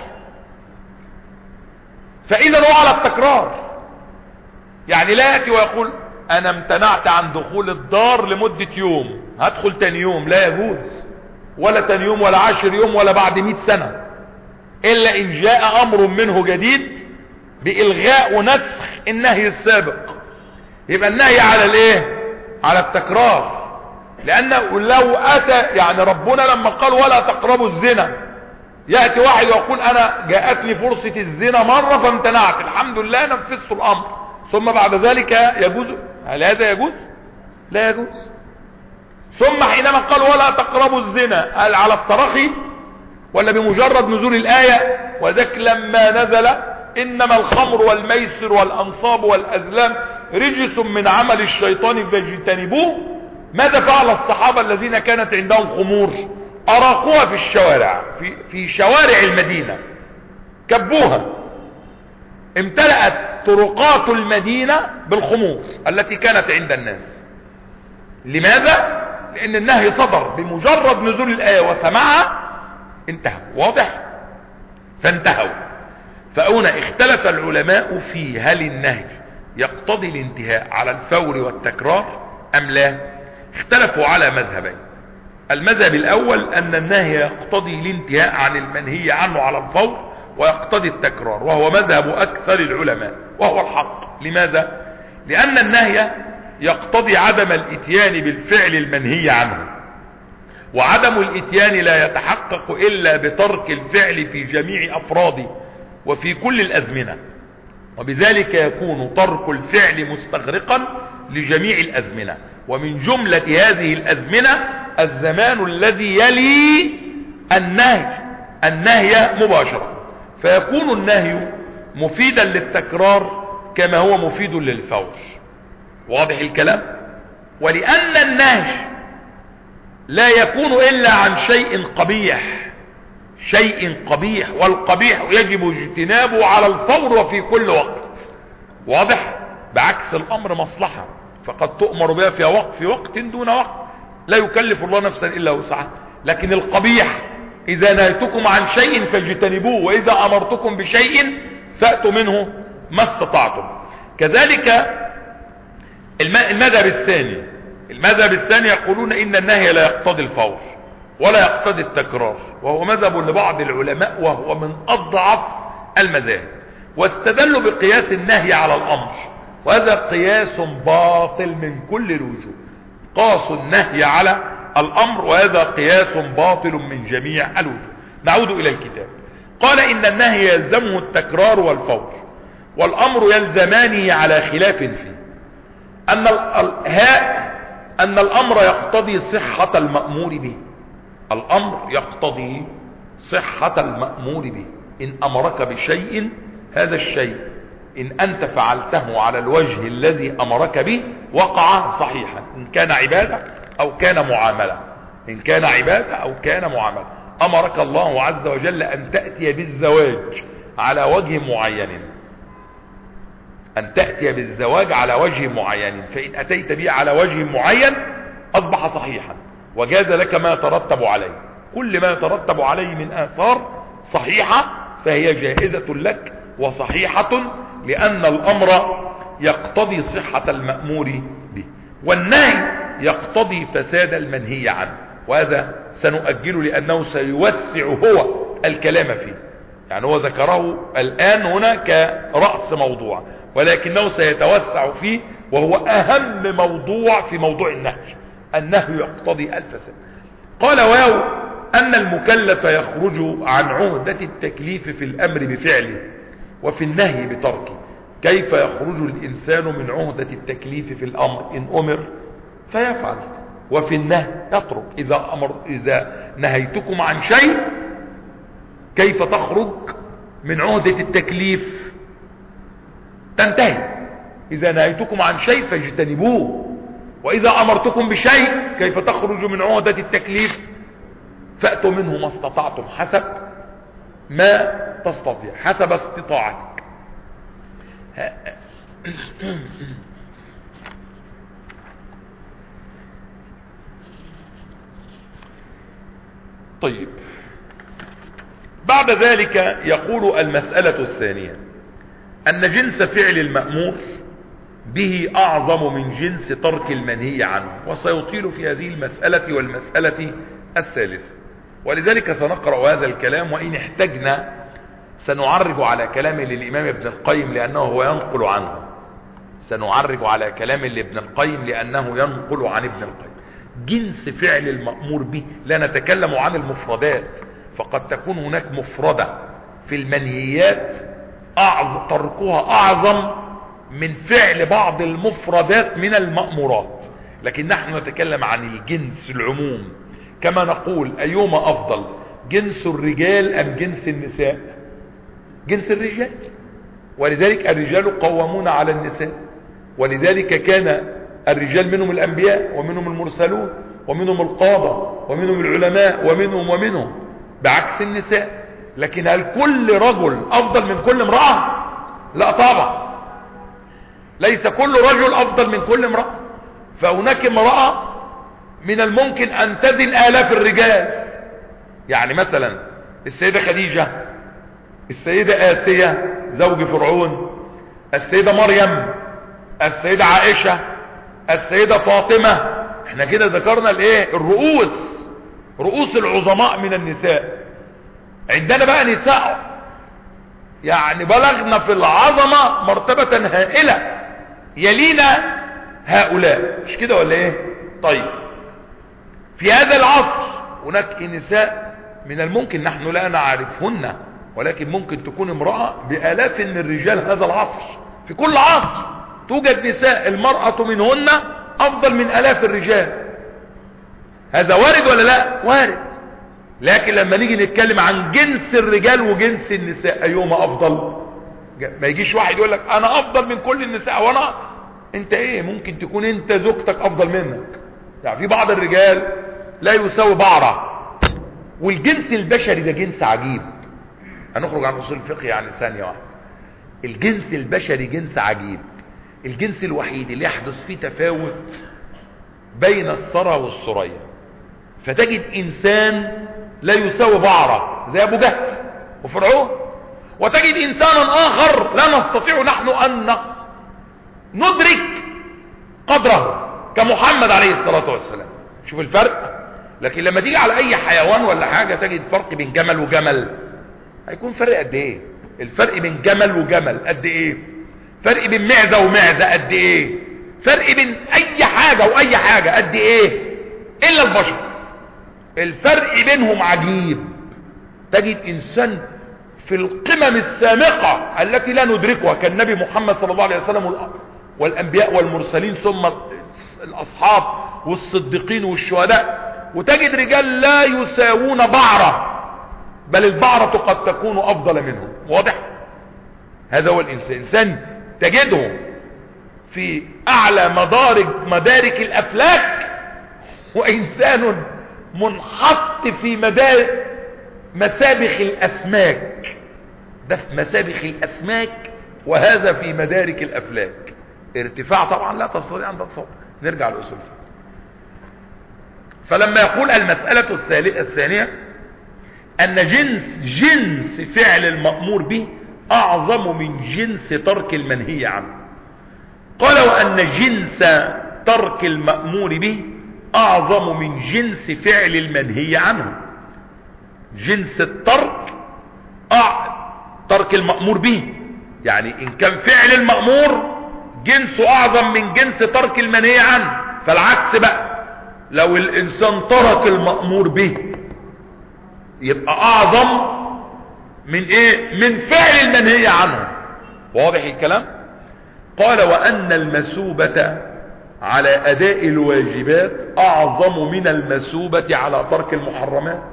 فاذا هو على التكرار، يعني لا يأتي ويقول انا امتنعت عن دخول الدار لمدة يوم، هدخل تاني يوم، لا يجوز، ولا تاني يوم ولا عشر يوم ولا بعد مئة سنة، الا ان جاء امر منه جديد بإلغاء ونسخ النهي السابق. يبقى النهي على الايه؟ على التكرار. لانه لو اتى يعني ربنا لما قال ولا تقربوا الزنا، يأتي واحد ويقول انا جاءتني فرصة الزنا مرة فامتنعت، الحمد لله نفذت الامر، ثم بعد ذلك يجوز؟ هل هذا يجوز؟ لا يجوز. ثم حينما قال ولا تقربوا الزنا، هل على التراخي ولا بمجرد نزول الآية؟ وذلك لما نزل انما الخمر والميسر والانصاب والازلام رجس من عمل الشيطان فاجتنبوه، ماذا فعل الصحابة الذين كانت عندهم خمور؟ اراقوها في الشوارع، في, في شوارع المدينة، كبوها، امتلأت طرقات المدينة بالخمور التي كانت عند الناس. لماذا؟ لان النهي صدر بمجرد نزول الآية وسمعها انتهوا. واضح؟ فانتهوا. فهنا اختلف العلماء في هل النهي يقتضي الانتهاء على الفور والتكرار ام لا. اختلفوا على مذهبين. المذهب الاول ان النهي يقتضي الانتهاء عن المنهي عنه على الفور ويقتضي التكرار، وهو مذهب اكثر العلماء وهو الحق. لماذا؟ لان النهي يقتضي عدم الاتيان بالفعل المنهي عنه، وعدم الاتيان لا يتحقق الا بترك الفعل في جميع افراده وفي كل الازمنة، وبذلك يكون ترك الفعل مستغرقا لجميع الازمنة، ومن جملة هذه الازمنة الزمان الذي يلي النهي النهي مباشرة، فيكون النهي مفيدا للتكرار كما هو مفيد للفور. واضح الكلام؟ ولأن النهي لا يكون إلا عن شيء قبيح، شيء قبيح، والقبيح يجب اجتنابه على الفور وفي كل وقت. واضح؟ بعكس الأمر مصلحة فقد تؤمر بها في وقت في وقت دون وقت، لا يكلف الله نفسا إلا وسعها. لكن القبيح إذا نهيتكم عن شيء فاجتنبوه، وإذا أمرتكم بشيء فأتوا منه ما استطعتم. كذلك المذهب الثاني المذهب الثاني يقولون إن النهي لا يقتضي الفور ولا يقتضي التكرار، وهو مذهب لبعض العلماء وهو من أضعف المذاهب، واستدلوا بقياس النهي على الأمر، وهذا قياس باطل من كل الوجوه. قاسوا النهي على الأمر وهذا قياس باطل من جميع الوجوه. نعود إلى الكتاب. قال إن النهي يلزمه التكرار والفور، والأمر يلزمانه على خلاف فيه. أن الهاء أن الأمر يقتضي صحة المأمور به، الأمر يقتضي صحة المأمور به. إن أمرك بشيء هذا الشيء إن أنت فعلته على الوجه الذي أمرك به وقع صحيحا، إن كان عبادة أو كان معاملة، إن كان عبادة أو كان معاملة. أمرك الله عز وجل أن تأتي بالزواج على وجه معين، أن تأتي بالزواج على وجه معين، فإن أتيت به على وجه معين أصبح صحيحا وجاز لك ما يترتب عليه. كل ما يترتب عليه من آثار صحيحة فهي جائزة لك وصحيحة، لأن الأمر يقتضي صحة المأمور به، والنهي يقتضي فساد المنهي عنه. وهذا سنؤجله لأنه سيوسع هو الكلام فيه، يعني هو ذكره الآن هنا كرأس موضوع، ولكنه سيتوسع فيه، وهو أهم موضوع في موضوع النهي. النهي يقتضي الفساد. قال واو أن المكلف يخرج عن عهدة التكليف في الأمر بفعله وفي النهي بتركه. كيف يخرج الإنسان من عهدة التكليف في الأمر؟ إن أمر فيفعل، وفي النهي يترك. إذا, أمر إذا نهيتكم عن شيء كيف تخرج من عهدة التكليف؟ تنتهي. إذا نهيتكم عن شيء فاجتنبوه، وإذا أمرتكم بشيء كيف تخرج من عهدة التكليف؟ فأتوا منه ما استطعتم حسب ما تستطيع، حسب استطاعتك. طيب، بعد ذلك يقول المسألة الثانية أن جنس فعل المأمور به أعظم من جنس ترك المنهي عنه، وسيطيل في هذه المسألة والمسألة الثالثة، ولذلك سنقرأ هذا الكلام، وإن احتجنا سنعرج على كلام للإمام ابن القيم لأنه هو ينقل عنه. سنعرج على كلام لابن القيم لأنه ينقل عن ابن القيم. جنس فعل المأمور به، لا نتكلم عن المفردات، فقد تكون هناك مفردة في المنهيات أعظم تركها أعظم من فعل بعض المفردات من المأمورات، لكن نحن نتكلم عن الجنس العموم. كما نقول أيهما أفضل، جنس الرجال أم جنس النساء؟ جنس الرجال، ولذلك الرجال قوامون على النساء، ولذلك كان الرجال منهم الأنبياء ومنهم المرسلون ومنهم القادة ومنهم العلماء ومنهم ومنهم، بعكس النساء. لكن هل كل رجل أفضل من كل امرأة؟ لا طبعا، ليس كل رجل أفضل من كل امرأة. فهناك امرأة من الممكن أن تزن آلاف الرجال، يعني مثلا السيدة خديجة، السيدة آسية زوج فرعون، السيدة مريم، السيدة عائشة، السيدة فاطمة. احنا كده ذكرنا الايه؟ الرؤوس، رؤوس العظماء من النساء. عندنا بقى نساء يعني بلغنا في العظمة مرتبة هائلة يلينا هؤلاء، مش كده ولا ايه؟ طيب، في هذا العصر هناك نساء من الممكن نحن لا نعرفهن، ولكن ممكن تكون امرأة بآلاف من الرجال هذا العصر. في كل عصر توجد نساء المرأة منهن أفضل من آلاف الرجال. هذا وارد ولا لا؟ وارد. لكن لما نيجي نتكلم عن جنس الرجال وجنس النساء أيهما أفضل؟ ما يجيش واحد يقول لك أنا أفضل من كل النساء، وأنا أنت إيه؟ ممكن تكون أنت زوجتك أفضل منك. يعني في بعض الرجال لا يساوي بعضه. والجنس البشري ده جنس عجيب. هنخرج عن أصول الفقه يعني ثانية واحدة. الجنس البشري جنس عجيب، الجنس الوحيد اللي يحدث فيه تفاوت بين الثرى والثريا. فتجد إنسان لا يساوي بعضه زي أبو جهل وفرعون، وتجد إنسانا آخر لا نستطيع نحن أن ندرك قدره كمحمد عليه الصلاة والسلام. شوف الفرق. لكن لما تيجي على أي حيوان ولا حاجة تجد فرق بين جمل وجمل. هيكون فرق قد إيه؟ الفرق بين جمل وجمل قد إيه؟ فرق بين معزة ومعزة قد إيه؟ فرق بين أي حاجة وأي حاجة قد إيه؟ إلا البشر الفرق بينهم عجيب. تجد إنسان في القمم السامقة التي لا ندركها كالنبي محمد صلى الله عليه وسلم والأنبياء والمرسلين، ثم الأصحاب والصديقين والشهداء. وتجد رجال لا يساوون بعرة، بل البعرة قد تكون أفضل منهم. واضح؟ هذا هو الإنسان. إنسان تجده في أعلى مدارج مدارك الأفلاك، وإنسان منحط في مدار مسابخ الأسماك. ده في مسابخ الأسماك وهذا في مدارك الأفلاك. ارتفاع طبعا لا تستطيع أن تتصور. نرجع لأصول. فلما يقول المسألة الثانية أن جنس جنس فعل المأمور به أعظم من جنس ترك المنهي عنه، قال وأن جنس ترك المأمور به أعظم من جنس فعل المنهي عنه. جنس الترك أع... ترك المأمور به، يعني إن كان فعل المأمور جنسه أعظم من جنس ترك المنهي عنه. فالعكس بقى، لو الإنسان ترك المأمور به يبقى اعظم من ايه؟ من فعل المنهي عنه. واضح الكلام؟ قال وان المثوبة على اداء الواجبات اعظم من المثوبة على ترك المحرمات.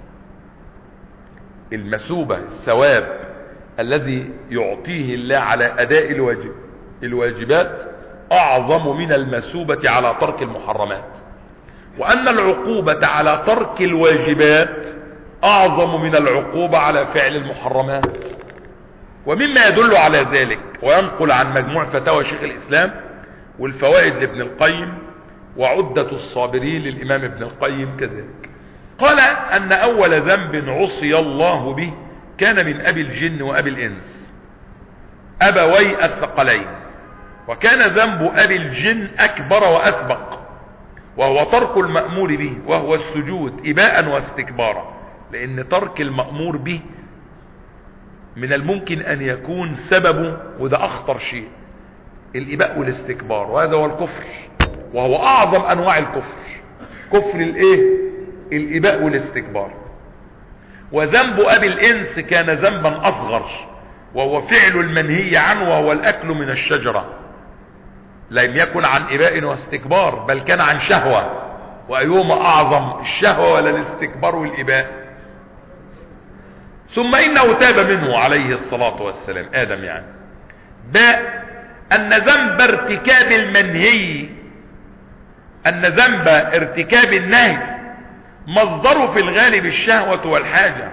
المثوبة الثواب الذي يعطيه الله على اداء الواجب الواجبات اعظم من المثوبة على ترك المحرمات، وان العقوبة على ترك الواجبات اعظم من العقوبة على فعل المحرمات. ومما يدل على ذلك وينقل عن مجموع فتاوى شيخ الاسلام والفوائد لابن القيم وعدة الصابرين للامام ابن القيم كذلك، قال ان اول ذنب عصي الله به كان من ابي الجن وابي الانس ابوي الثقلين، وكان ذنب ابي الجن اكبر واسبق، وهو ترك المأمور به وهو السجود اباء واستكبارا، لان ترك المأمور به من الممكن ان يكون سببه، وده اخطر شيء، الاباء والاستكبار، وهذا هو الكفر، وهو اعظم انواع الكفر، كفر الايه؟ الاباء والاستكبار. وذنب ابي الانس كان ذنبا اصغر، وهو فعل المنهي عنه وهو الاكل من الشجرة، لم يكن عن اباء واستكبار بل كان عن شهوة، وايهما اعظم، الشهوة ولا الاستكبار والاباء؟ ثم انه تاب منه عليه الصلاة والسلام، ادم يعني، باء ان ذنب ارتكاب المنهي ان ذنب ارتكاب النهي مصدره في الغالب الشهوة والحاجة،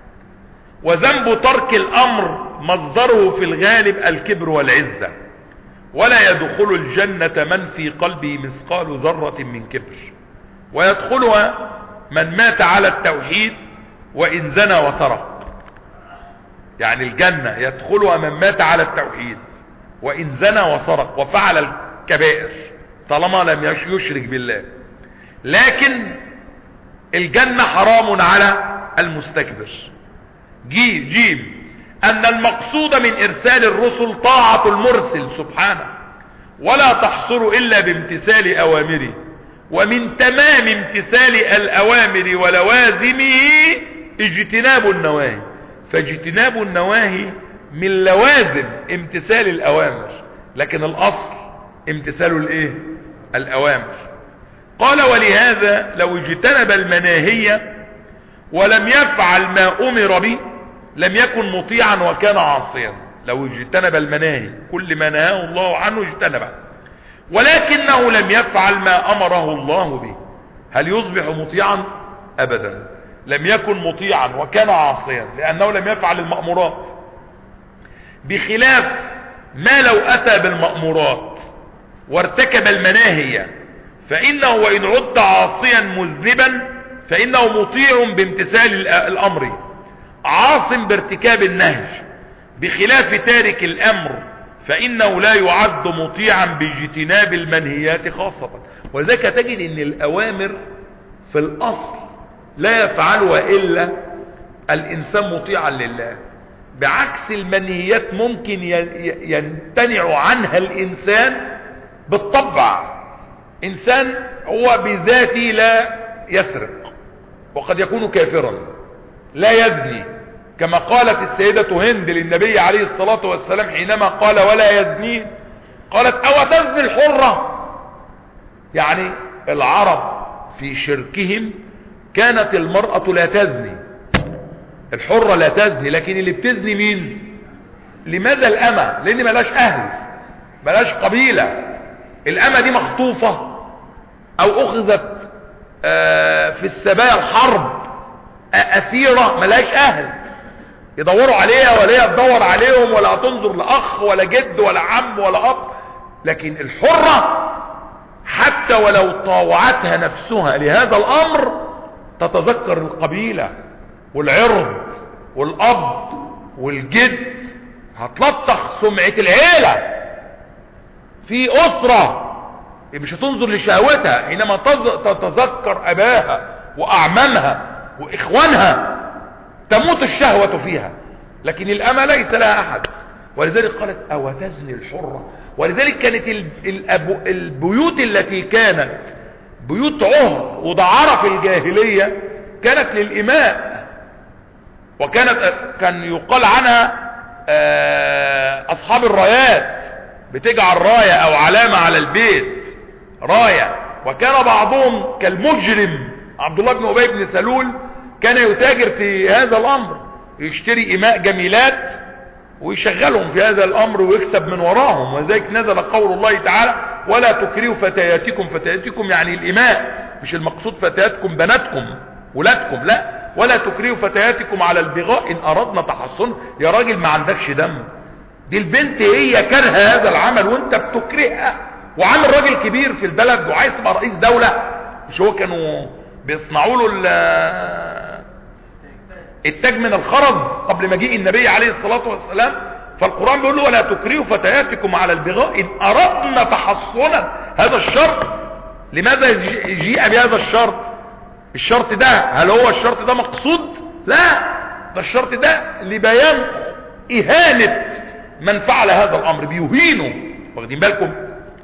وذنب ترك الامر مصدره في الغالب الكبر والعزة، ولا يدخل الجنة من في قلبه مثقال ذرة من كبر، ويدخلها من مات على التوحيد وإن زنى وسرق. يعني الجنة يدخلها من مات على التوحيد وإن زنى وسرق وفعل الكبائر طالما لم يشرك بالله، لكن الجنة حرام على المستكبر. جي جيم ان المقصود من ارسال الرسل طاعة المرسل سبحانه، ولا تحصل الا بامتثال اوامره، ومن تمام امتثال الاوامر ولوازمه اجتناب النواهي، فاجتناب النواهي من لوازم امتثال الاوامر، لكن الاصل امتثال الايه؟ الاوامر. قال ولهذا لو اجتنب المناهي ولم يفعل ما امر به لم يكن مطيعا وكان عاصيا. لو اجتنب المناهي كل ما نهاه الله عنه اجتنبه، ولكنه لم يفعل ما امره الله به، هل يصبح مطيعا؟ ابدا، لم يكن مطيعا وكان عاصيا، لانه لم يفعل المأمورات، بخلاف ما لو اتى بالمأمورات وارتكب المناهي، فانه وان عد عاصيا مذنبا فانه مطيع بامتثال الامر عاص بارتكاب النهي، بخلاف تارك الامر فانه لا يعد مطيعا باجتناب المنهيات خاصة. ولذلك تجد ان الاوامر في الاصل لا يفعلها الا الانسان مطيعا لله، بعكس المنهيات ممكن يمتنع عنها الانسان بالطبع. انسان هو بذاته لا يسرق وقد يكون كافرا، لا يزني، كما قالت السيدة هند للنبي عليه الصلاة والسلام حينما قال ولا يزنين، قالت او تزني الحرة؟ يعني العرب في شركهم كانت المرأة لا تزني، الحرة لا تزني، لكن اللي بتزني مين؟ لماذا الأمة؟ لان ملاش اهل، ملاش قبيلة، الأمة دي مخطوفة او اخذت في السبايا الحرب اسيرة، ملاش اهل يدوروا عليها، ولا هي تدور عليهم، ولا تنظر لاخ ولا جد ولا عم ولا اب. لكن الحرة حتى ولو طاوعتها نفسها لهذا الامر تتذكر القبيلة والعرض والاب والجد، هتلطخ سمعة العيلة في اسرة، مش هتنظر لشهوتها حينما تتذكر اباها واعمامها واخوانها، تموت الشهوة فيها. لكن الأمة ليس لها احد، ولذلك قالت او تزني الحرة. ولذلك كانت البيوت التي كانت بيوت عهر ودعارة في الجاهلية كانت للإماء، وكانت كان يقال عنها اصحاب الرايات، بتجعل راية او علامة على البيت راية. وكان بعضهم كالمجرم عبد الله بن ابي بن سلول، كان يتاجر في هذا الامر، يشتري اماء جميلات ويشغلهم في هذا الامر ويكسب من وراهم. وذلك نزل قول الله تعالى ولا تكرهوا فتياتكم. فتياتكم يعني الاماء، مش المقصود فتياتكم بناتكم ولادكم، لا، ولا تكرهوا فتياتكم على البغاء ان اردنا تحصن. يا راجل ما عندكش دم، دي البنت هي كارهه هذا العمل وانت بتكرهها، وعامل راجل كبير في البلد وعايز تبقى رئيس دولة. مش هو كانوا بيصنعوا له التاج من الخرز قبل مجيء النبي عليه الصلاة والسلام؟ فالقرآن بيقول له ولا تكرهوا فتياتكم على البغاء ان اردنا تحصنا. هذا الشرط، لماذا جيء بهذا الشرط؟ الشرط ده هل هو الشرط ده مقصود؟ لا، ده الشرط ده لبيان اهانة من فعل هذا الامر، بيهينه. واخدين بالكم؟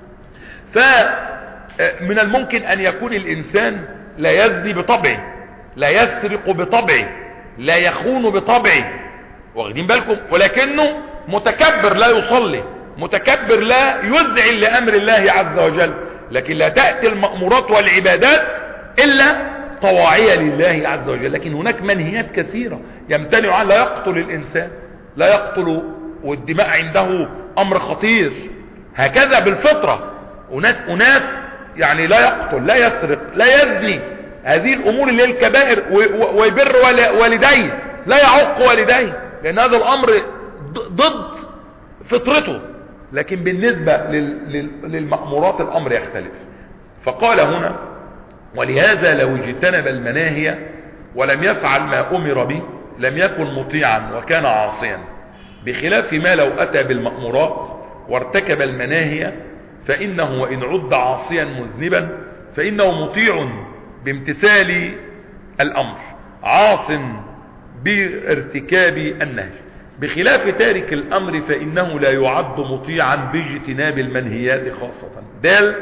فمن الممكن ان يكون الانسان لا يزني بطبعه، لا يسرق بطبعه، لا يخون بطبعه، واخدين بالكم؟ ولكنه متكبر لا يصلي، متكبر لا يذعن لامر الله عز وجل. لكن لا تأتي المأمورات والعبادات الا طواعية لله عز وجل. لكن هناك منهيات كثيرة يمتنع عنها. لا يقتل الانسان، لا يقتل، والدماء عنده امر خطير. هكذا بالفطرة أناس أناس يعني لا يقتل، لا يسرق، لا يزني، هذه الأمور اللي هي الكبائر، ويبر والديه، لا يعق والديه، لأن هذا الأمر ضد فطرته. لكن بالنسبة للمأمورات الأمر يختلف. فقال هنا ولهذا لو اجتنب المناهي ولم يفعل ما أمر به لم يكن مطيعا وكان عاصيا، بخلاف ما لو أتى بالمأمورات وارتكب المناهي فإنه وإن عد عاصيا مذنبا فإنه مطيع بامتثال الأمر عاص بارتكاب النهي، بخلاف تارك الأمر فإنه لا يعد مطيعا باجتناب المنهيات خاصة. دال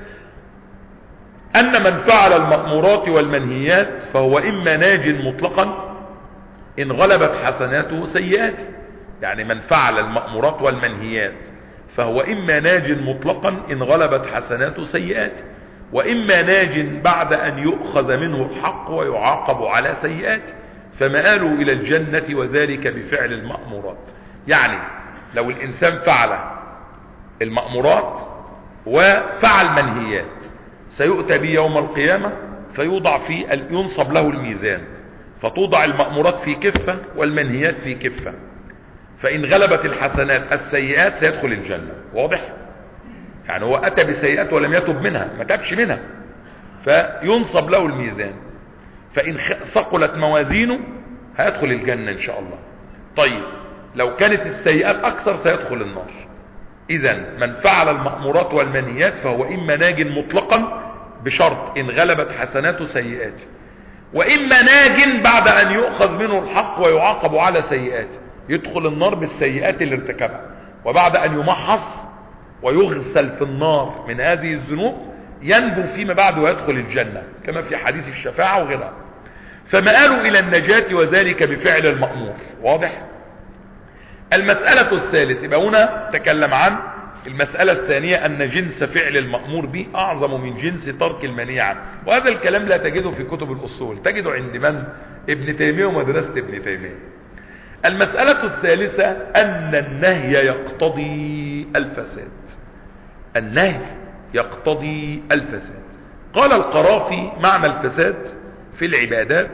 أن من فعل المأمورات والمنهيات فهو إما ناج مطلقا إن غلبت حسناته سيئاته، يعني من فعل المأمورات والمنهيات فهو إما ناج مطلقا إن غلبت حسناته سيئاته، وإما ناج بعد أن يؤخذ منه الحق ويعاقب على سيئاته، فمآله إلى الجنة وذلك بفعل المأمورات. يعني لو الإنسان فعل المأمورات وفعل منهيات سيؤتى به يوم القيامة فيوضع في ينصب له الميزان، فتوضع المأمورات في كفة والمنهيات في كفة، فإن غلبت الحسنات السيئات سيدخل الجنة. واضح؟ يعني هو أتى بسيئات ولم يتب منها، ما تبش منها، فينصب له الميزان، فإن ثقلت موازينه هيدخل الجنة إن شاء الله. طيب لو كانت السيئات أكثر سيدخل النار. إذن من فعل المأمورات والمنهيات فهو إما ناج مطلقا بشرط إن غلبت حسناته سيئاته، وإما ناج بعد أن يؤخذ منه الحق ويعاقب على سيئاته، يدخل النار بالسيئات اللي ارتكبها، وبعد أن يمحص ويغسل في النار من هذه الذنوب ينجو فيما بعد ويدخل الجنة كما في حديث الشفاعة وغيرها. فمآله إلى النجاة وذلك بفعل المأمور. واضح؟ المسألة الثالث، يبقى هنا تكلم عن المسألة الثانية أن جنس فعل المأمور به أعظم من جنس ترك المنهي عنه، وهذا الكلام لا تجده في كتب الأصول، تجده عند من؟ ابن تيمية ومدرسة ابن تيمية. المسألة الثالثة أن النهي يقتضي الفساد. النهي يقتضي الفساد. قال القرافي معنى الفساد في العبادات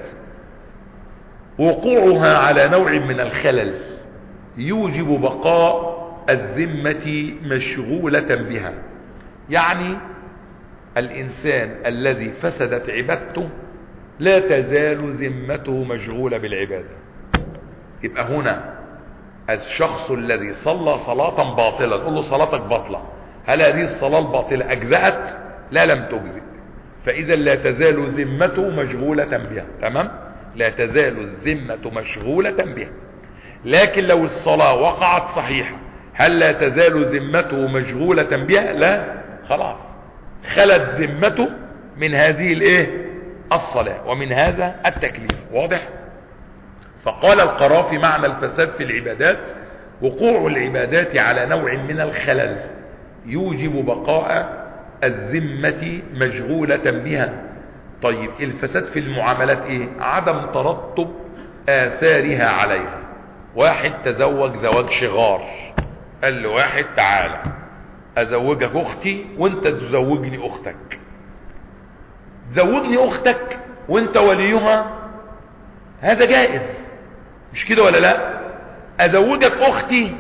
وقوعها على نوع من الخلل يوجب بقاء الذمة مشغولة بها، يعني الإنسان الذي فسدت عبادته لا تزال ذمته مشغولة بالعبادة. يبقى هنا الشخص الذي صلى صلاة باطلة نقول له صلاتك باطلة، هل هذه الصلاة الباطلة أجزأت؟ لا، لم تجزئ، فإذا لا تزال ذمته مشغولة بها. تمام؟ لا تزال الذمة مشغولة بها. لكن لو الصلاة وقعت صحيحة هل لا تزال ذمته مشغولة بها؟ لا، خلاص خلت ذمته من هذه الايه الصلاة ومن هذا التكليف. واضح؟ فقال القرافي معنى الفساد في العبادات وقوع العبادات على نوع من الخلل يوجب بقاء الذمة مشغولة بها. طيب الفساد في المعاملات ايه؟ عدم ترتب آثارها عليها. واحد تزوج زواج شغار، قال له واحد تعالى ازوجك اختي وانت تزوجني اختك. تزوجني اختك وانت وليها، هذا جائز مش كده ولا لا؟ ازوجك اختي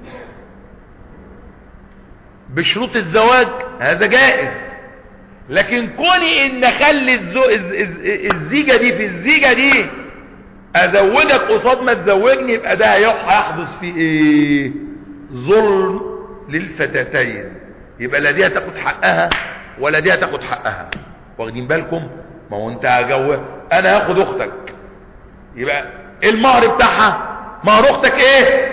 بشروط الزواج، هذا جائز. لكن كوني ان اخلي الزو... الزيجة دي في الزيجة دي ازوجك قصاد ما تزوجني، يبقى ده هيحدث في ايه؟ ظلم للفتاتين. يبقى لا دي هتاخد حقها ولا دي هتاخد حقها. واخدين بالكم؟ ما هو انت هجوز، انا هاخد اختك، يبقى المهر بتاعها مهر اختك ايه؟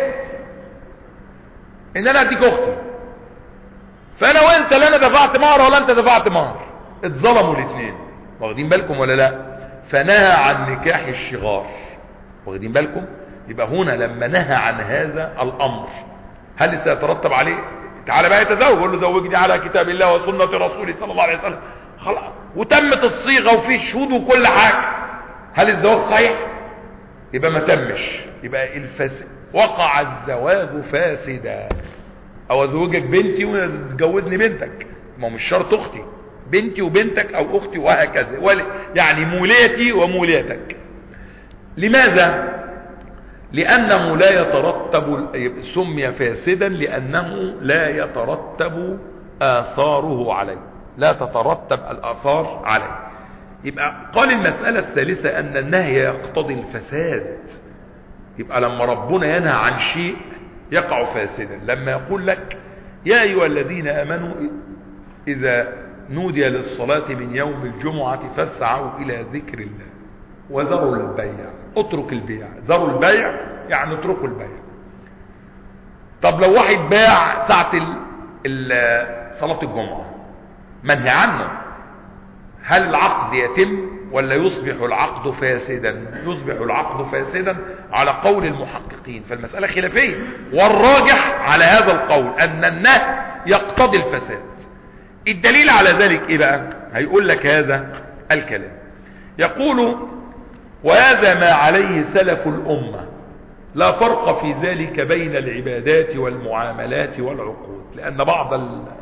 ان انا اديك اختي. فانا وانت لا انا دفعت مهر ولا انت دفعت مهر، اتظلموا الاثنين. واخدين بالكم ولا لا؟ فنهى عن نكاح الشغار. واخدين بالكم؟ يبقى هنا لما نهى عن هذا الامر، هل سيترتب عليه تعالى بقى يتزوج؟ يقول له زوجني على كتاب الله وسنة رسوله صلى الله عليه وسلم، خلاص وتمت الصيغة وفي شهود وكل حاجة، هل الزواج صحيح؟ يبقى ما تمش، يبقى الفساد وقع الزواج فاسدا. او ازوجك بنتي وتجوزني بنتك، ما هو مش شرط اختي، بنتي وبنتك او اختي وهكذا، يعني موليتي وموليتك. لماذا؟ لانه لا يترتب، سمي فاسدا لانه لا يترتب اثاره عليه، لا تترتب الاثار عليه. يبقى قال المسألة الثالثة ان النهي يقتضي الفساد. يبقى لما ربنا ينهى عن شيء يقع فاسدا. لما يقول لك يا ايها الذين امنوا اذا نودي للصلاة من يوم الجمعة فاسعوا الى ذكر الله وذروا البيع، اترك البيع، ذروا البيع يعني اتركوا البيع. طب لو واحد باع ساعة صلاة الجمعة منهي عنه، هل العقد يتم ولا يصبح العقد فاسدا؟ يصبح العقد فاسدا على قول المحققين، فالمسألة خلافية، والراجح على هذا القول ان النهي يقتضي الفساد. الدليل على ذلك ايه بقى؟ هيقول لك هذا الكلام، يقول وهذا ما عليه سلف الأمة، لا فرق في ذلك بين العبادات والمعاملات والعقود. لأن بعض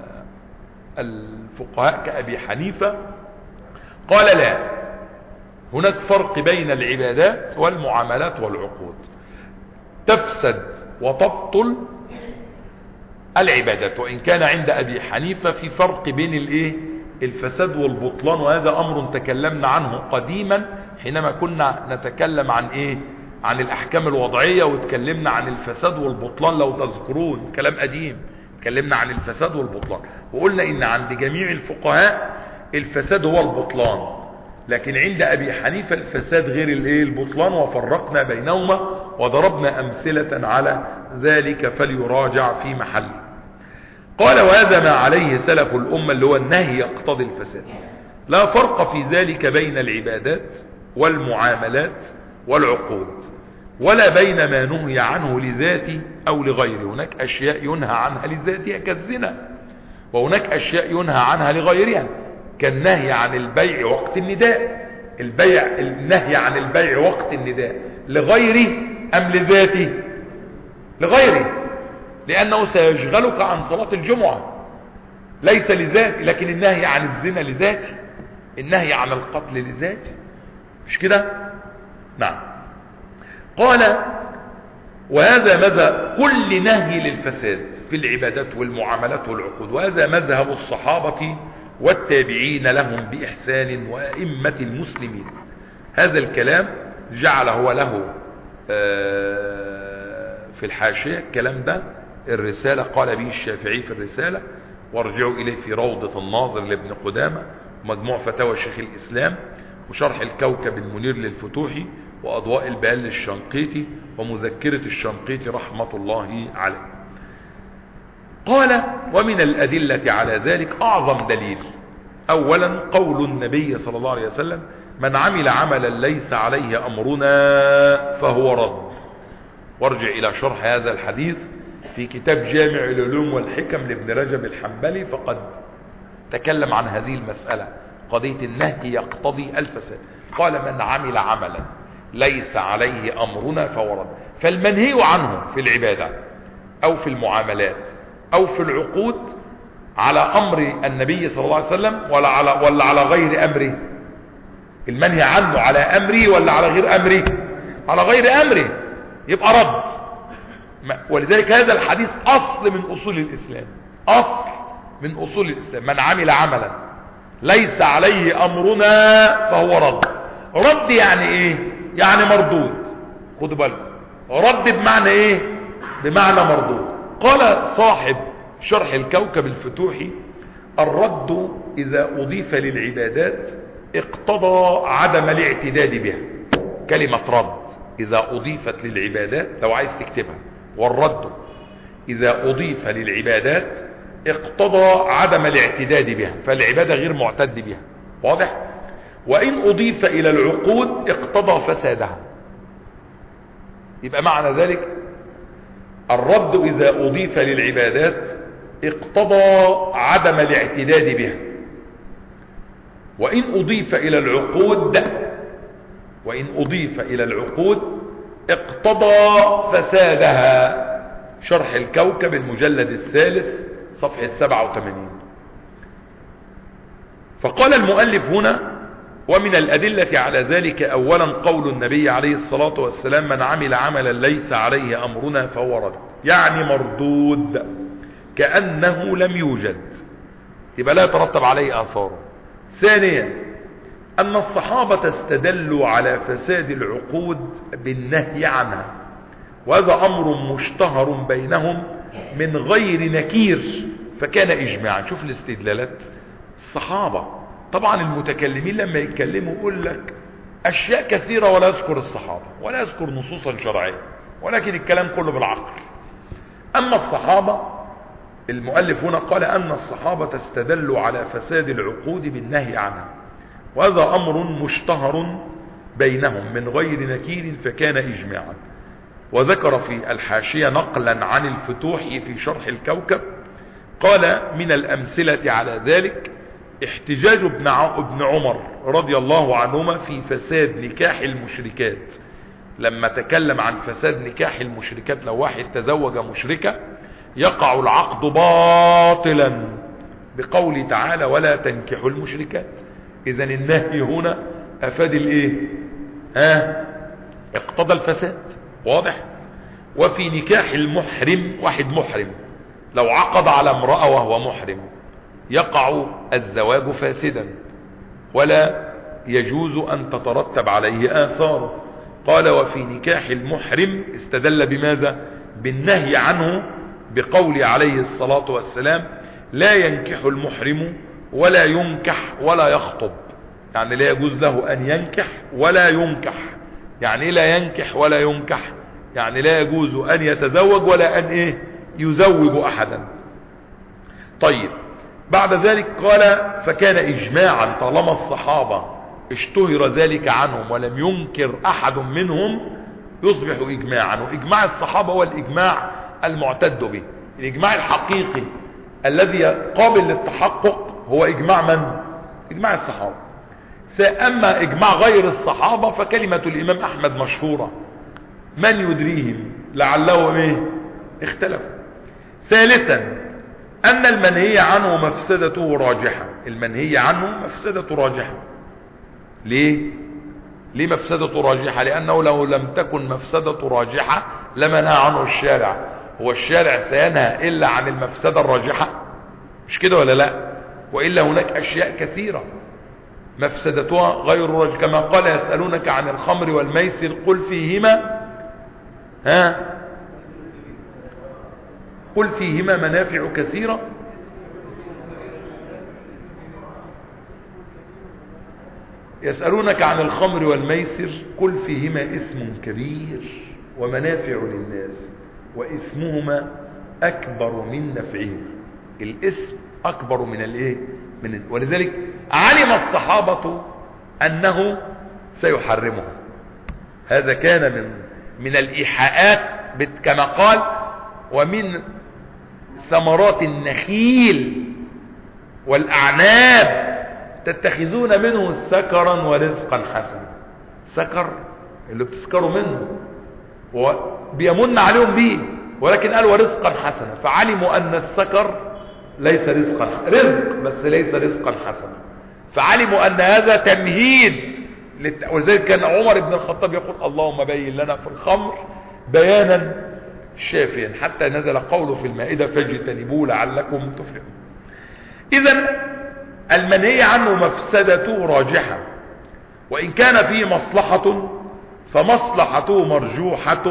الفقهاء كأبي حنيفة قال لا، هناك فرق بين العبادات والمعاملات والعقود. تفسد وتبطل العبادات، وإن كان عند أبي حنيفة في فرق بين الايه الفساد والبطلان، وهذا أمر تكلمنا عنه قديما حينما كنا نتكلم عن ايه عن الأحكام الوضعية، وتكلمنا عن الفساد والبطلان. لو تذكرون كلام قديم تكلمنا عن الفساد والبطلان، وقلنا ان عند جميع الفقهاء الفساد هو البطلان، لكن عند أبي حنيفة الفساد غير الايه البطلان، وفرقنا بينهما وضربنا أمثلة على ذلك فليراجع في محله. قال وهذا ما عليه سلف الأمة، اللي هو النهي يقتضي الفساد، لا فرق في ذلك بين العبادات والمعاملات والعقود، ولا بين ما نهي عنه لذاته أو لغيره. هناك أشياء ينهى عنها لذاتها كالزنا، وهناك أشياء ينهى عنها لغيرها، كالنهي عن البيع وقت النداء. البيع النهي عن البيع وقت النداء لغيره أم لذاته؟ لغيره، لأنه سيشغلك عن صلاة الجمعة، ليس لذاته. لكن النهي عن الزنا لذاته، النهي عن القتل لذاته، مش كده؟ نعم. قال وهذا مذهب كل نهي للفساد في العبادات والمعاملات والعقود، وهذا مذهب الصحابة والتابعين لهم بإحسان وأئمة المسلمين. هذا الكلام جعل هو له في الحاشية الكلام ده الرسالة، قال به الشافعي في الرسالة، وارجعوا إليه في روضة الناظر لابن قدامة، ومجموع فتاوى شيخ الإسلام، وشرح الكوكب المنير للفتوحي، وأضواء البيان للشنقيطي، ومذكرة الشنقيطي رحمة الله عليه. قال ومن الأدلة على ذلك أعظم دليل، أولا قول النبي صلى الله عليه وسلم من عمل عملا ليس عليه أمرنا فهو رد. وارجع إلى شرح هذا الحديث في كتاب جامع العلوم والحكم لابن رجب الحنبلي، فقد تكلم عن هذه المسألة، قضية النهي يقتضي الفساد. قال من عمل عملا ليس عليه أمرنا فهو رد. فالمنهي عنه في العبادة أو في المعاملات أو في العقود على أمر النبي صلى الله عليه وسلم ولا على, ولا على غير أمره؟ المنهي عنه على أمره ولا على غير أمره؟ على غير أمره، يبقى رد. ولذلك هذا الحديث أصل من أصول الإسلام، أصل من أصول الإسلام. من عمل عملا ليس عليه أمرنا فهو رد. رد يعني إيه؟ يعني مردود. خدوا بالكم، رد بمعنى إيه؟ بمعنى مردود. قال صاحب شرح الكوكب الفتوحي: الرد إذا أضيف للعبادات اقتضى عدم الاعتداد بها. كلمة رد إذا أضيفت للعبادات، لو عايز تكتبها، والرد إذا أضيف للعبادات اقتضى عدم الاعتداد بها، فالعبادة غير معتد بها. واضح؟ وإن أضيف إلى العقود اقتضى فسادها. يبقى معنى ذلك الرد إذا أضيف للعبادات اقتضى عدم الاعتداد بها، وإن أضيف إلى العقود وإن أضيف إلى العقود اقتضى فسادها. شرح الكوكب المجلد الثالث صفحة سبعة وثمانين. فقال المؤلف هنا: ومن الأدلة على ذلك أولا قول النبي عليه الصلاة والسلام: من عمل عملا ليس عليه أمرنا فهو رد، يعني مردود، كأنه لم يوجد، يبقى لا يترتب عليه آثاره. ثانيا أن الصحابة استدلوا على فساد العقود بالنهي عنها، وهذا أمر مشتهر بينهم من غير نكير، فكان إجماعا. شوف الاستدلالات الصحابة. طبعا المتكلمين لما يتكلموا يقول لك أشياء كثيرة ولا يذكر الصحابة ولا يذكر نصوصا شرعية، ولكن الكلام كله بالعقل. أما الصحابة، المؤلف هنا قال أن الصحابة استدلوا على فساد العقود بالنهي عنها، وهذا أمر مشتهر بينهم من غير نكير، فكان إجماعا. وذكر في الحاشية نقلا عن الفتوح في شرح الكوكب قال: من الأمثلة على ذلك احتجاج ابن عمر رضي الله عنهما في فساد نكاح المشركات، لما تكلم عن فساد نكاح المشركات. لو واحد تزوج مشركة يقع العقد باطلا بقوله تعالى: ولا تنكحوا المشركات. إذن النهي هنا أفاد الايه؟ ها؟ اقتضى الفساد. واضح؟ وفي نكاح المحرم، واحد محرم لو عقد على امرأة وهو محرم يقع الزواج فاسدا ولا يجوز أن تترتب عليه آثاره. قال: وفي نكاح المحرم استدل بماذا؟ بالنهي عنه بقول عليه الصلاة والسلام: لا ينكح المحرم ولا ينكح ولا يخطب. يعني لا يجوز له أن ينكح ولا ينكح. يعني لا ينكح ولا ينكح يعني لا يجوز أن يتزوج ولا أن إيه؟ يزوج أحدا. طيب، بعد ذلك قال: فكان إجماعا، طالما الصحابة اشتهر ذلك عنهم ولم ينكر أحد منهم يصبح إجماعا. وإجماع الصحابة هو الإجماع المعتد به، الإجماع الحقيقي الذي قابل للتحقق هو إجماع من؟ إجماع الصحابة. أما إجماع غير الصحابة فكلمة الإمام أحمد مشهورة: من يدريهم لعلهم إيه؟ اختلفوا. ثالثا أن المنهي عنه مفسدته راجحة. المنهي عنه مفسدته راجحة. ليه؟ ليه مفسدته راجحة؟ لأنه لو لم تكن مفسدته راجحة لمنهى عنه الشارع. هو الشارع سينهى إلا عن المفسدة الراجحة؟ مش كده ولا لا؟ وإلا هناك أشياء كثيرة مفسدتها غير راجحة، كما قال: يسألونك عن الخمر والميسر قل فيهما ها قل فيهما منافع كثيرة. يسألونك عن الخمر والميسر قل فيهما إثم كبير ومنافع للناس وإثمهما أكبر من نفعهما. الإثم أكبر من الإيه؟ من ولذلك علم الصحابة أنه سيحرمها. هذا كان من من الإيحاءات كما قال: ومن ثمرات النخيل والأعناب تتخذون منه سكرا ورزقا حسنا. سكر اللي بتسكروا منه وبيمن عليهم به، ولكن قال ورزقا حسنا، فعلموا أن السكر ليس رزقا، رزق بس ليس رزقا حسنا، فعلموا أن هذا تمهيد. ولذلك كان عمر بن الخطاب يقول: اللهم بين لنا في الخمر بيانا شافيا، حتى نزل قوله في المائدة: فاجتنبوه لعلكم تفلحون. إذن المنهي عنه مفسدته راجحة، وإن كان فيه مصلحة فمصلحته مرجوحة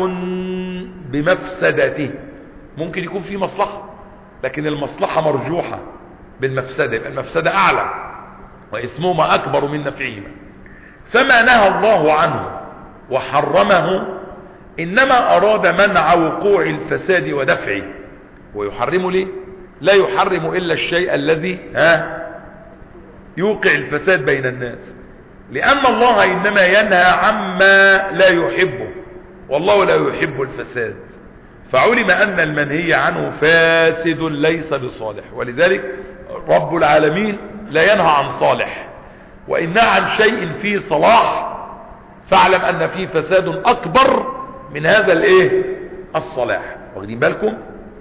بمفسدته. ممكن يكون فيه مصلحة لكن المصلحة مرجوحة بالمفسدة، يبقى المفسدة أعلى وإثمهما أكبر من نفعهما. فما نهى الله عنه وحرمه إنما أراد منع وقوع الفساد ودفعه. ويحرم ليه؟ لا يحرم إلا الشيء الذي ها يوقع الفساد بين الناس، لأن الله إنما ينهى عما لا يحبه، والله لا يحب الفساد. فعلم أن المنهي عنه فاسد ليس بصالح، ولذلك رب العالمين لا ينهى عن صالح، وإن نهى عن شيء فيه صلاح فاعلم أن فيه فساد أكبر من هذا الايه الصلاح. واخدين بالكم؟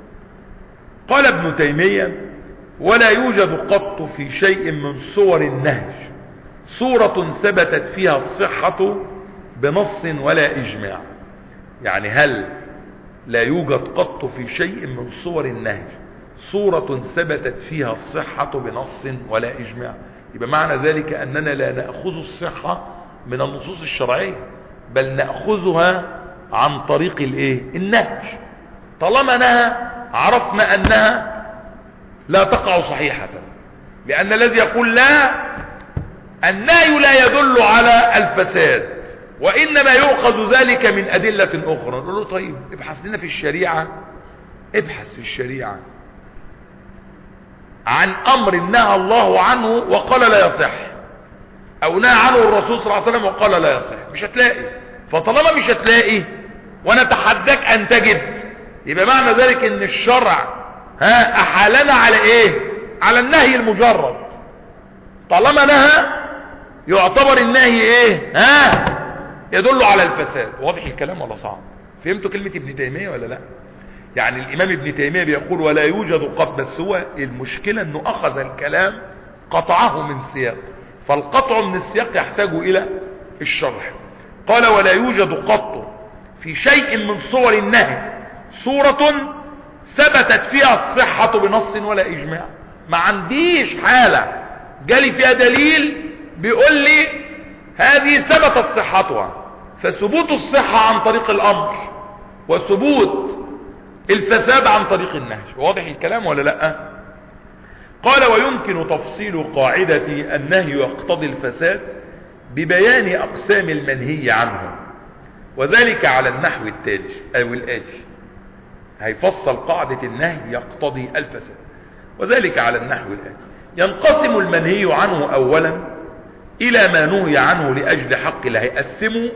قال ابن تيمية: ولا يوجد قط في شيء من صور النهج صورة ثبتت فيها الصحة بنص ولا إجماع. يعني هل لا يوجد قط في شيء من صور النهج صورة ثبتت فيها الصحة بنص ولا إجماع؟ يبقى معنى ذلك أننا لا نأخذ الصحة من النصوص الشرعية، بل نأخذها عن طريق الايه النهج. طالما نهى عرفنا أنها لا تقع صحيحة، لأن الذي يقول لا، النهي لا يدل على الفساد، وإنما يؤخذ ذلك من أدلة أخرى. نقول له: طيب ابحث لنا في الشريعة، ابحث في الشريعة عن أمر نهى الله عنه وقال لا يصح، أو نهى عنه الرسول صلى الله عليه وسلم وقال لا يصح. مش هتلاقي. فطالما مش هتلاقي وأنا تحداك أن تجد، يبقى معنى ذلك ان الشرع ها احالنا على ايه؟ على النهي المجرد. طالما نهى يعتبر النهي ايه؟ ها يدل على الفساد. واضح الكلام ولا صعب؟ فهمتوا كلمة ابن تيمية ولا لا؟ يعني الامام ابن تيمية بيقول ولا يوجد قط، بس هو المشكلة انه اخذ الكلام قطعه من سياق، فالقطع من السياق يحتاج الى الشرح. قال ولا يوجد قط في شيء من صور النهي صورة ثبتت فيها الصحة بنص ولا إجماع. ما عنديش حالة جالي فيها دليل بيقول لي هذه ثبتت صحتها، فثبوت الصحة عن طريق الأمر وثبوت الفساد عن طريق النهي. واضح الكلام ولا لا؟ قال ويمكن تفصيل قاعدة النهي يقتضي الفساد ببيان أقسام المنهي عنه، وذلك على النحو التالي أو الآتي. هيفصل قاعدة النهي يقتضي الفساد، وذلك على النحو الآتي: ينقسم المنهي عنه أولا إلى ما نهي عنه لأجل حق الله. هيقسمه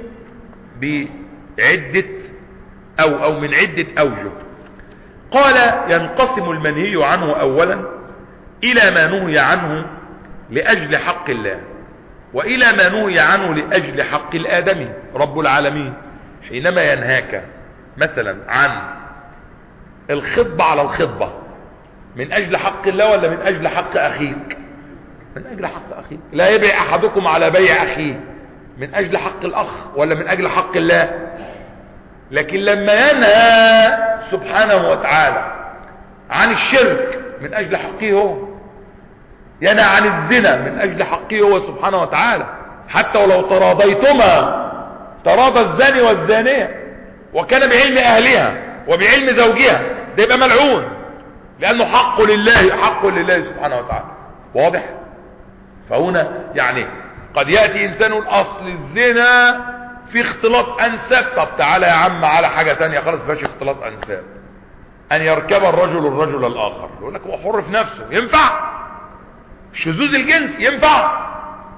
بعدة أو أو من عدة أوجه. قال ينقسم المنهي عنه أولا إلى ما نهي عنه لأجل حق الله، وإلى ما نهي عنه لأجل حق الآدمي. رب العالمين حينما ينهاك مثلا عن الخطبة على الخطبة من أجل حق الله ولا من أجل حق أخيك؟ من أجل حق أخيك. لا يبيع أحدكم على بيع أخيه. من أجل حق الأخ ولا من أجل حق الله؟ لكن لما ينهى سبحانه وتعالى عن الشرك من أجل حقه هو، ينهى عن الزنا من أجل حقه هو سبحانه وتعالى. حتى ولو تراضيتما، تراضى الزاني والزانية وكان بعلم أهلها وبعلم زوجها، ده يبقى ملعون، لأنه حق لله، حق لله سبحانه وتعالى. واضح؟ فهنا يعني قد يأتي إنسان الأصل الزنا في اختلاط أنساب. طب تعالى يا عم على حاجة تانية خلاص، فاش اختلاط أنساب، أن يركب الرجل الرجل الآخر. يقول لك هو حر في نفسه، ينفع؟ شذوذ الجنس ينفع؟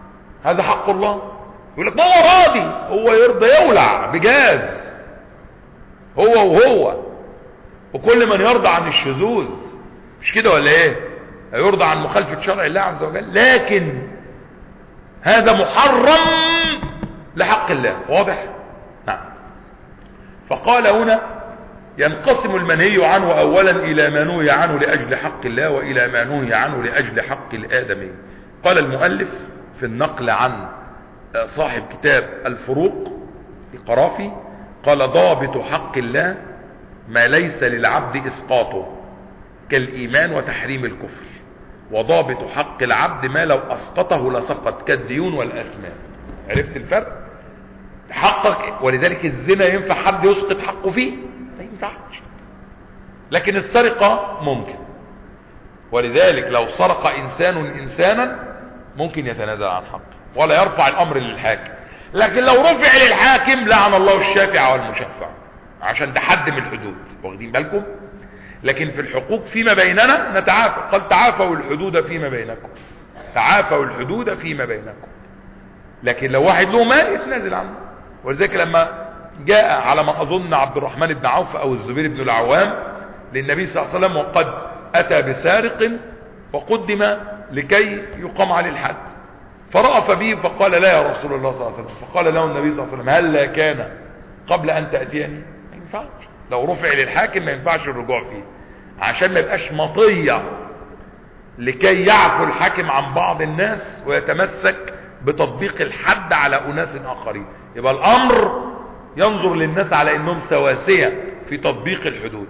هذا حق الله. يقول لك ما هو راضي، هو يرضى يولع بجاز هو وهو، وكل من يرضى عن الشذوذ مش كده ولا ايه؟ يرضى عن مخالفة شرع الله عز وجل، لكن هذا محرم لحق الله. واضح؟ نعم. فقال هنا ينقسم المنهي عنه اولا الى ما نهي عنه لاجل حق الله والى ما نهي عنه لاجل حق الادمي. قال المؤلف في النقل عن صاحب كتاب الفروق القرافي قال ضابط حق الله ما ليس للعبد اسقاطه كالايمان وتحريم الكفر، وضابط حق العبد ما لو اسقطه لسقط كالديون والاثمان. عرفت الفرق؟ حقك، ولذلك الزنا ينفع حد يسقط حقه فيه؟ ما ينفعش. لكن السرقة ممكن، ولذلك لو سرق انسان انسانا ممكن يتنازل عن حقه ولا يرفع الامر للحاكم. لكن لو رفع للحاكم لعن الله الشافع والمشفع، عشان ده حد من الحدود. واخدين بالكم؟ لكن في الحقوق فيما بيننا نتعافى. قال تعافوا الحدود فيما بينكم، تعافوا الحدود فيما بينكم. لكن لو واحد له مال يتنازل عنه. ولذلك لما جاء على ما اظن عبد الرحمن بن عوف او الزبير بن العوام للنبي صلى الله عليه وسلم وقد اتى بسارق وقدم لكي يقام عليه الحد، فرأف به فقال لا يا رسول الله صلى الله عليه وسلم. فقال له النبي صلى الله عليه وسلم هل لا كان قبل ان تأتيني؟ ما ينفعش. لو رفع للحاكم ما ينفعش الرجوع فيه، عشان ما يبقاش مطية لكي يعفو الحاكم عن بعض الناس ويتمسك بتطبيق الحد على اناس اخرين. يبقى الامر ينظر للناس على انهم سواسية في تطبيق الحدود.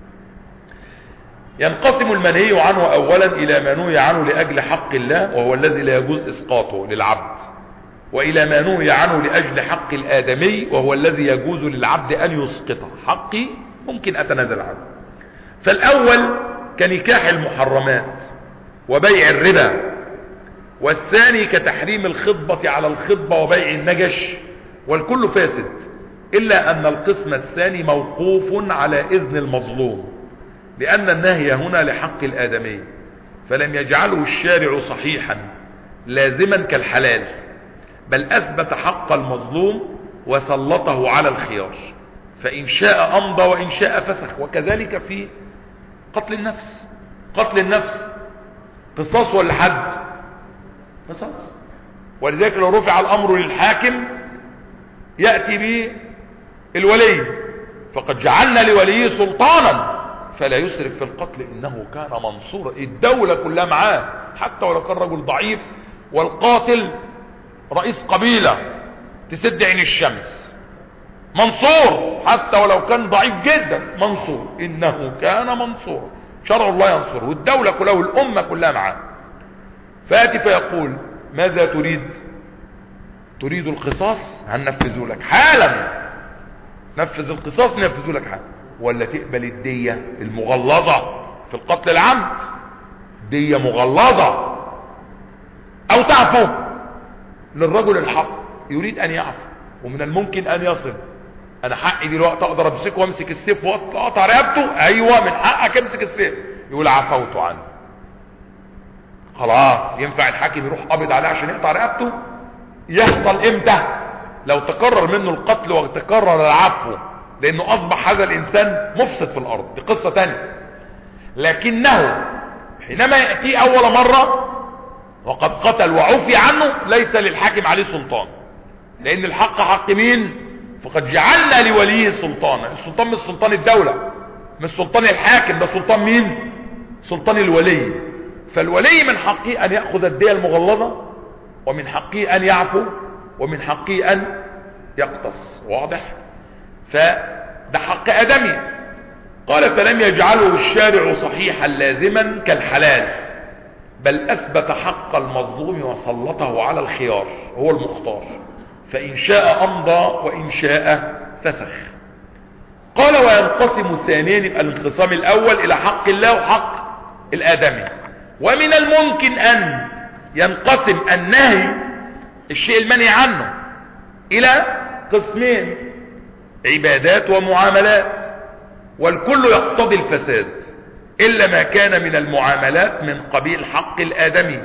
ينقسم المنهي عنه اولا الى ما نهي عنه لاجل حق الله وهو الذي لا يجوز اسقاطه للعبد، والى ما نهي عنه لاجل حق الادمي وهو الذي يجوز للعبد ان يسقطه. حقي ممكن اتنازل عنه. فالاول كنكاح المحرمات وبيع الربا، والثاني كتحريم الخطبة على الخطبة وبيع النجش، والكل فاسد الا ان القسم الثاني موقوف على اذن المظلوم، لان النهي هنا لحق الادمي فلم يجعله الشارع صحيحا لازما كالحلال، بل اثبت حق المظلوم وسلطه على الخيار، فان شاء امضى وان شاء فسخ. وكذلك في قتل النفس. قتل النفس قصاص ولا حد؟ قصاص. ولذلك لو رفع الامر للحاكم يأتي به الولي فقد جعلنا لوليه سلطانا فلا يسرف في القتل انه كان منصورا. الدولة كلها معاه حتى ولو كان رجل ضعيف، والقاتل رئيس قبيلة تسد عين الشمس، منصور حتى ولو كان ضعيف جدا، منصور انه كان منصورا. شرع الله ينصره، والدولة كلها والامة كلها معاه. فاتي فيقول ماذا تريد؟ تريد القصاص؟ هننفذه لك حالا. نفذ القصاص ننفذه لك حالا. ولا تقبل الدية المغلظة في القتل العمد، دية مغلظة، او تعفو للرجل الحق يريد ان يعفو ومن الممكن ان يصل. انا حقي دلوقتي اقدر امسكه وامسك السيف واقطع رقبته، ايوه من حقك امسك السيف. يقول عفوت عنه. خلاص ينفع الحاكم يروح قابض عليه عشان يقطع رقبته؟ يحصل امتى؟ لو تكرر منه القتل وتكرر العفو، لانه اصبح هذا الانسان مفسد في الارض، دي قصة تانية. لكنه حينما يأتي اول مرة وقد قتل وعفي عنه ليس للحاكم عليه سلطان، لان الحق حق مين؟ فقد جعلنا لوليه سلطانا. السلطان مش سلطان الدولة، مش سلطان الحاكم، ده سلطان مين؟ سلطان الولي. فالولي من حقه ان يأخذ الدية المغلظة، ومن حقه ان يعفو، ومن حقه ان يقتص. واضح؟ فده حق ادمي. قال فلم يجعله الشارع صحيحا لازما كالحلال، بل اثبت حق المظلوم وسلطه على الخيار، هو المختار، فان شاء امضى وان شاء فسخ. قال وينقسم ثانيا، يبقى الانقسام الاول الى حق الله وحق الادمي. ومن الممكن ان ينقسم النهي الشيء المنهي عنه الى قسمين، عبادات ومعاملات، والكل يقتضي الفساد الا ما كان من المعاملات من قبيل حق الادمي،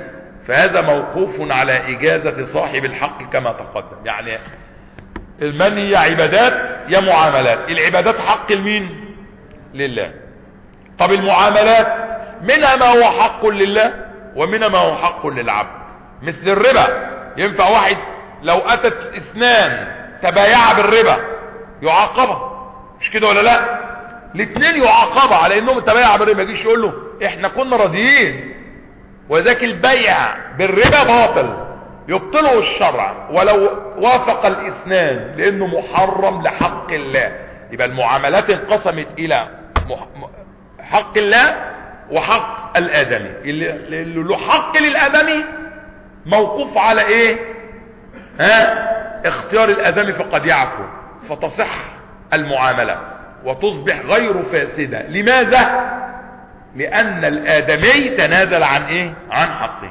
فهذا موقوف على إجازة صاحب الحق كما تقدم. يعني المنهي يا عبادات يا معاملات. العبادات حق المين؟ لله. طب المعاملات منها ما هو حق لله ومنها ما هو حق للعبد. مثل الربا، ينفع واحد لو أتت اثنان تبايع بالربا يعاقبه، مش كده ولا لا؟ الاثنين يعاقبه على انهم تبايع بالربا. يجيش يقول له احنا كنا راضيين، وذاك البيع بالربا باطل يبطله الشرع ولو وافق الاثنان لانه محرم لحق الله. يبقى المعاملات انقسمت الى حق الله وحق الادمي. اللي له حق للادمي موقوف على ايه؟ ها؟ اختيار الادمي فقد يعفو، فتصح المعاملة وتصبح غير فاسدة. لماذا؟ لان الادمي تنازل عن ايه؟ عن حقه.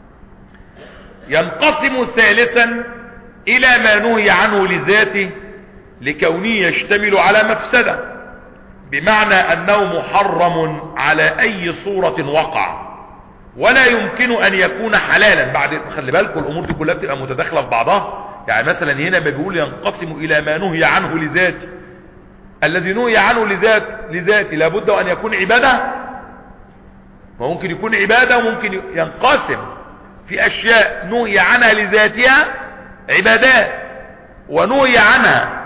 ينقسم ثالثا الى ما نهي عنه لذاته لكونه يشتمل على مفسدة، بمعنى انه محرم على اي صورة وقع ولا يمكن ان يكون حلالا. بعد خلي بالكم الامور دي كلها بتبقى متداخلة في بعضها. يعني مثلا هنا بيقول ينقسم الى ما نهي عنه لذاته. الذي نهي عنه لذات لذاته لابد ان يكون عبادة، وممكن يكون عبادة وممكن ينقسم في اشياء نهي عنها لذاتها عبادات، ونهي عنها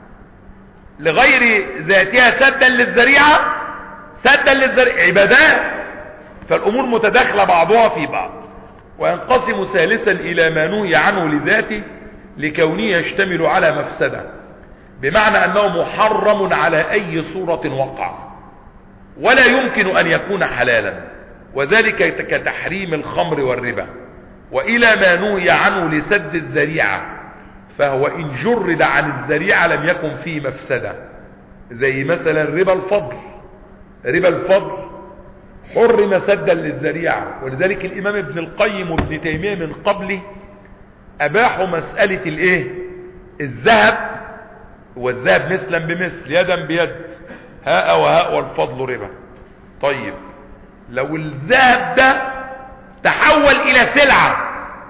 لغير ذاتها سدا للذريعة سدا للذريعة عبادات. فالامور متداخلة بعضها في بعض. وينقسم ثالثا الى ما نهي عنه لذاته لكونه يشتمل على مفسدة، بمعنى انه محرم على اي صورة وقع ولا يمكن ان يكون حلالا، وذلك كتحريم الخمر والربا. والى ما نهي عنه لسد الذريعة فهو ان جرد عن الذريعة لم يكن فيه مفسدة، زي مثلا ربا الفضل. ربا الفضل حرم سدا للذريعة، ولذلك الامام ابن القيم وابن تيمية من قبله اباحوا مسألة الايه؟ الذهب، والذهب مثلا بمثل يدا بيد، هاء وهاء والفضل ربا. طيب لو الذهب ده تحول الى سلعة،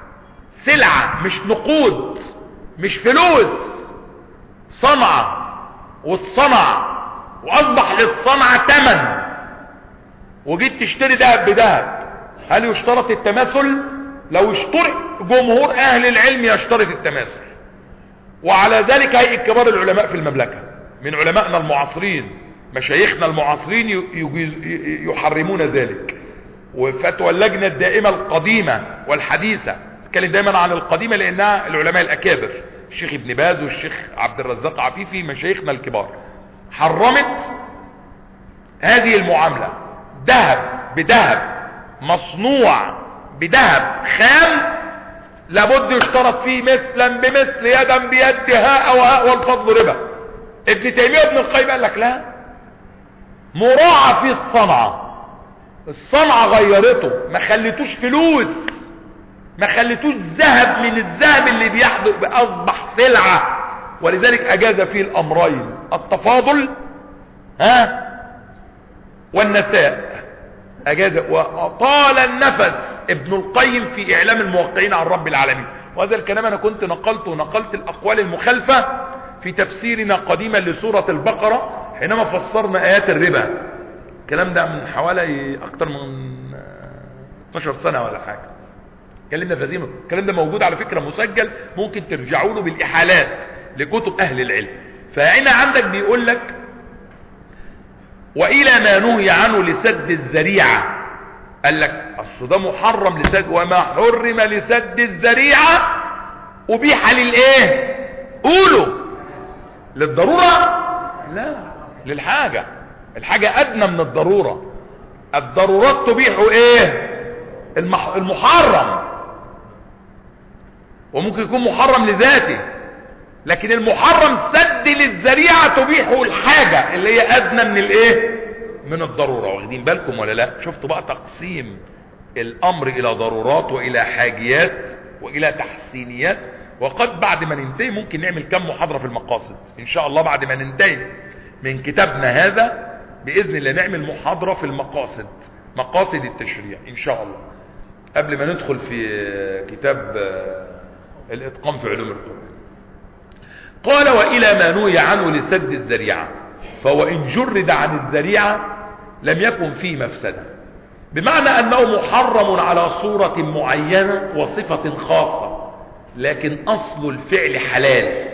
سلعة مش نقود مش فلوس، صنعة، والصنع واصبح للصنعة ثمن، وجيت تشتري ذهب بذهب، هل يشترط التماثل؟ لو اشترط جمهور اهل العلم يشترط التماثل. وعلى ذلك هيئة كبار العلماء في المملكة من علمائنا المعاصرين مشايخنا المعاصرين يحرمون ذلك. وفتوى اللجنة الدائمة القديمة والحديثة، اتكلم دايما عن القديمة لانها العلماء الاكابر، الشيخ ابن باز والشيخ عبد الرزاق عفيفي مشايخنا الكبار، حرمت هذه المعاملة. ذهب بذهب مصنوع بذهب خام لابد يشترط فيه مثلا بمثل يدا بيد هاء وهاء والفضل ربا. ابن تيمية وابن القيم قال لك لا، مراعى في الصنعة، الصنعة غيرته، ما خليتوش فلوس، ما خليتوش ذهب من الذهب اللي بيحدث اصبح سلعة. ولذلك اجاز فيه الامرين، التفاضل ها والنساء، اجاز. وطال النفس ابن القيم في اعلام الموقعين عن رب العالمين. وهذا الكلام انا كنت نقلته ونقلت الاقوال المخالفة في تفسيرنا قديما لسورة البقرة حينما فسرنا ايات الربا. الكلام ده من حوالي اكتر من اتناشر سنة ولا حاجة، كلمنا في هذه. الكلام ده موجود على فكرة مسجل، ممكن ترجعوا له بالاحالات لكتب اهل العلم. فهنا عندك بيقول لك والى ما نهي عنه لسد الذريعة، قال لك اصل ده محرم لسد، وما حرم لسد الذريعة ابيح للايه؟ قولوا للضرورة؟ لا، للحاجة. الحاجة ادنى من الضرورة. الضرورات تبيح ايه؟ المح... المحرم، وممكن يكون محرم لذاته، لكن المحرم سد للذريعة تبيحه الحاجة اللي هي ادنى من الايه؟ من الضرورة. واخدين بالكم ولا لا؟ شفتوا بقى تقسيم الامر الى ضرورات والى حاجيات والى تحسينيات. وقد بعد ما ننتهي ممكن نعمل كم محاضرة في المقاصد ان شاء الله. بعد ما ننتهي من كتابنا هذا باذن الله نعمل محاضرة في المقاصد، مقاصد التشريع ان شاء الله. قبل ما ندخل في كتاب الاتقان في علوم القرآن. قال وإلى ما نهي عنه لسد الذريعة، فهو إن جرد عن الذريعة لم يكن فيه مفسدة، بمعنى أنه محرم على صورة معينة وصفة خاصة، لكن أصل الفعل حلال،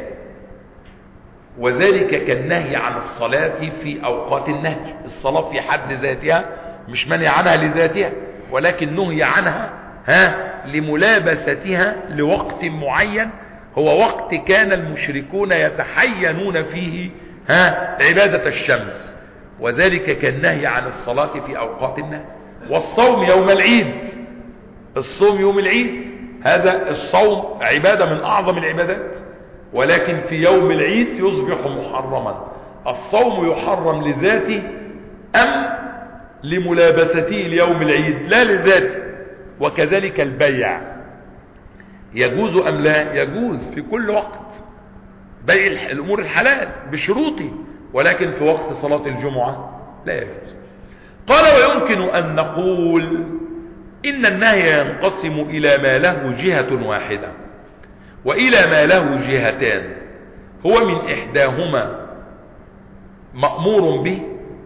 وذلك كالنهي عن الصلاة في أوقات النهي. الصلاة في حد ذاتها مش منهي عنها لذاتها، ولكن نهي عنها ها لملابستها لوقت معين، هو وقت كان المشركون يتحينون فيه ها عبادة الشمس، وذلك كالنهي عن الصلاة في أوقات النهي. والصوم يوم العيد، الصوم يوم العيد، هذا الصوم عبادة من أعظم العبادات، ولكن في يوم العيد يصبح محرما. الصوم يحرم لذاته أم لملابسته ليوم العيد؟ لا لذاته. وكذلك البيع يجوز أم لا؟ يجوز في كل وقت بيع الأمور الحلال بشروطه، ولكن في وقت صلاة الجمعة لا يجوز. قال ويمكن أن نقول إن النهي ينقسم إلى ما له جهة واحدة وإلى ما له جهتان، هو من إحداهما مأمور به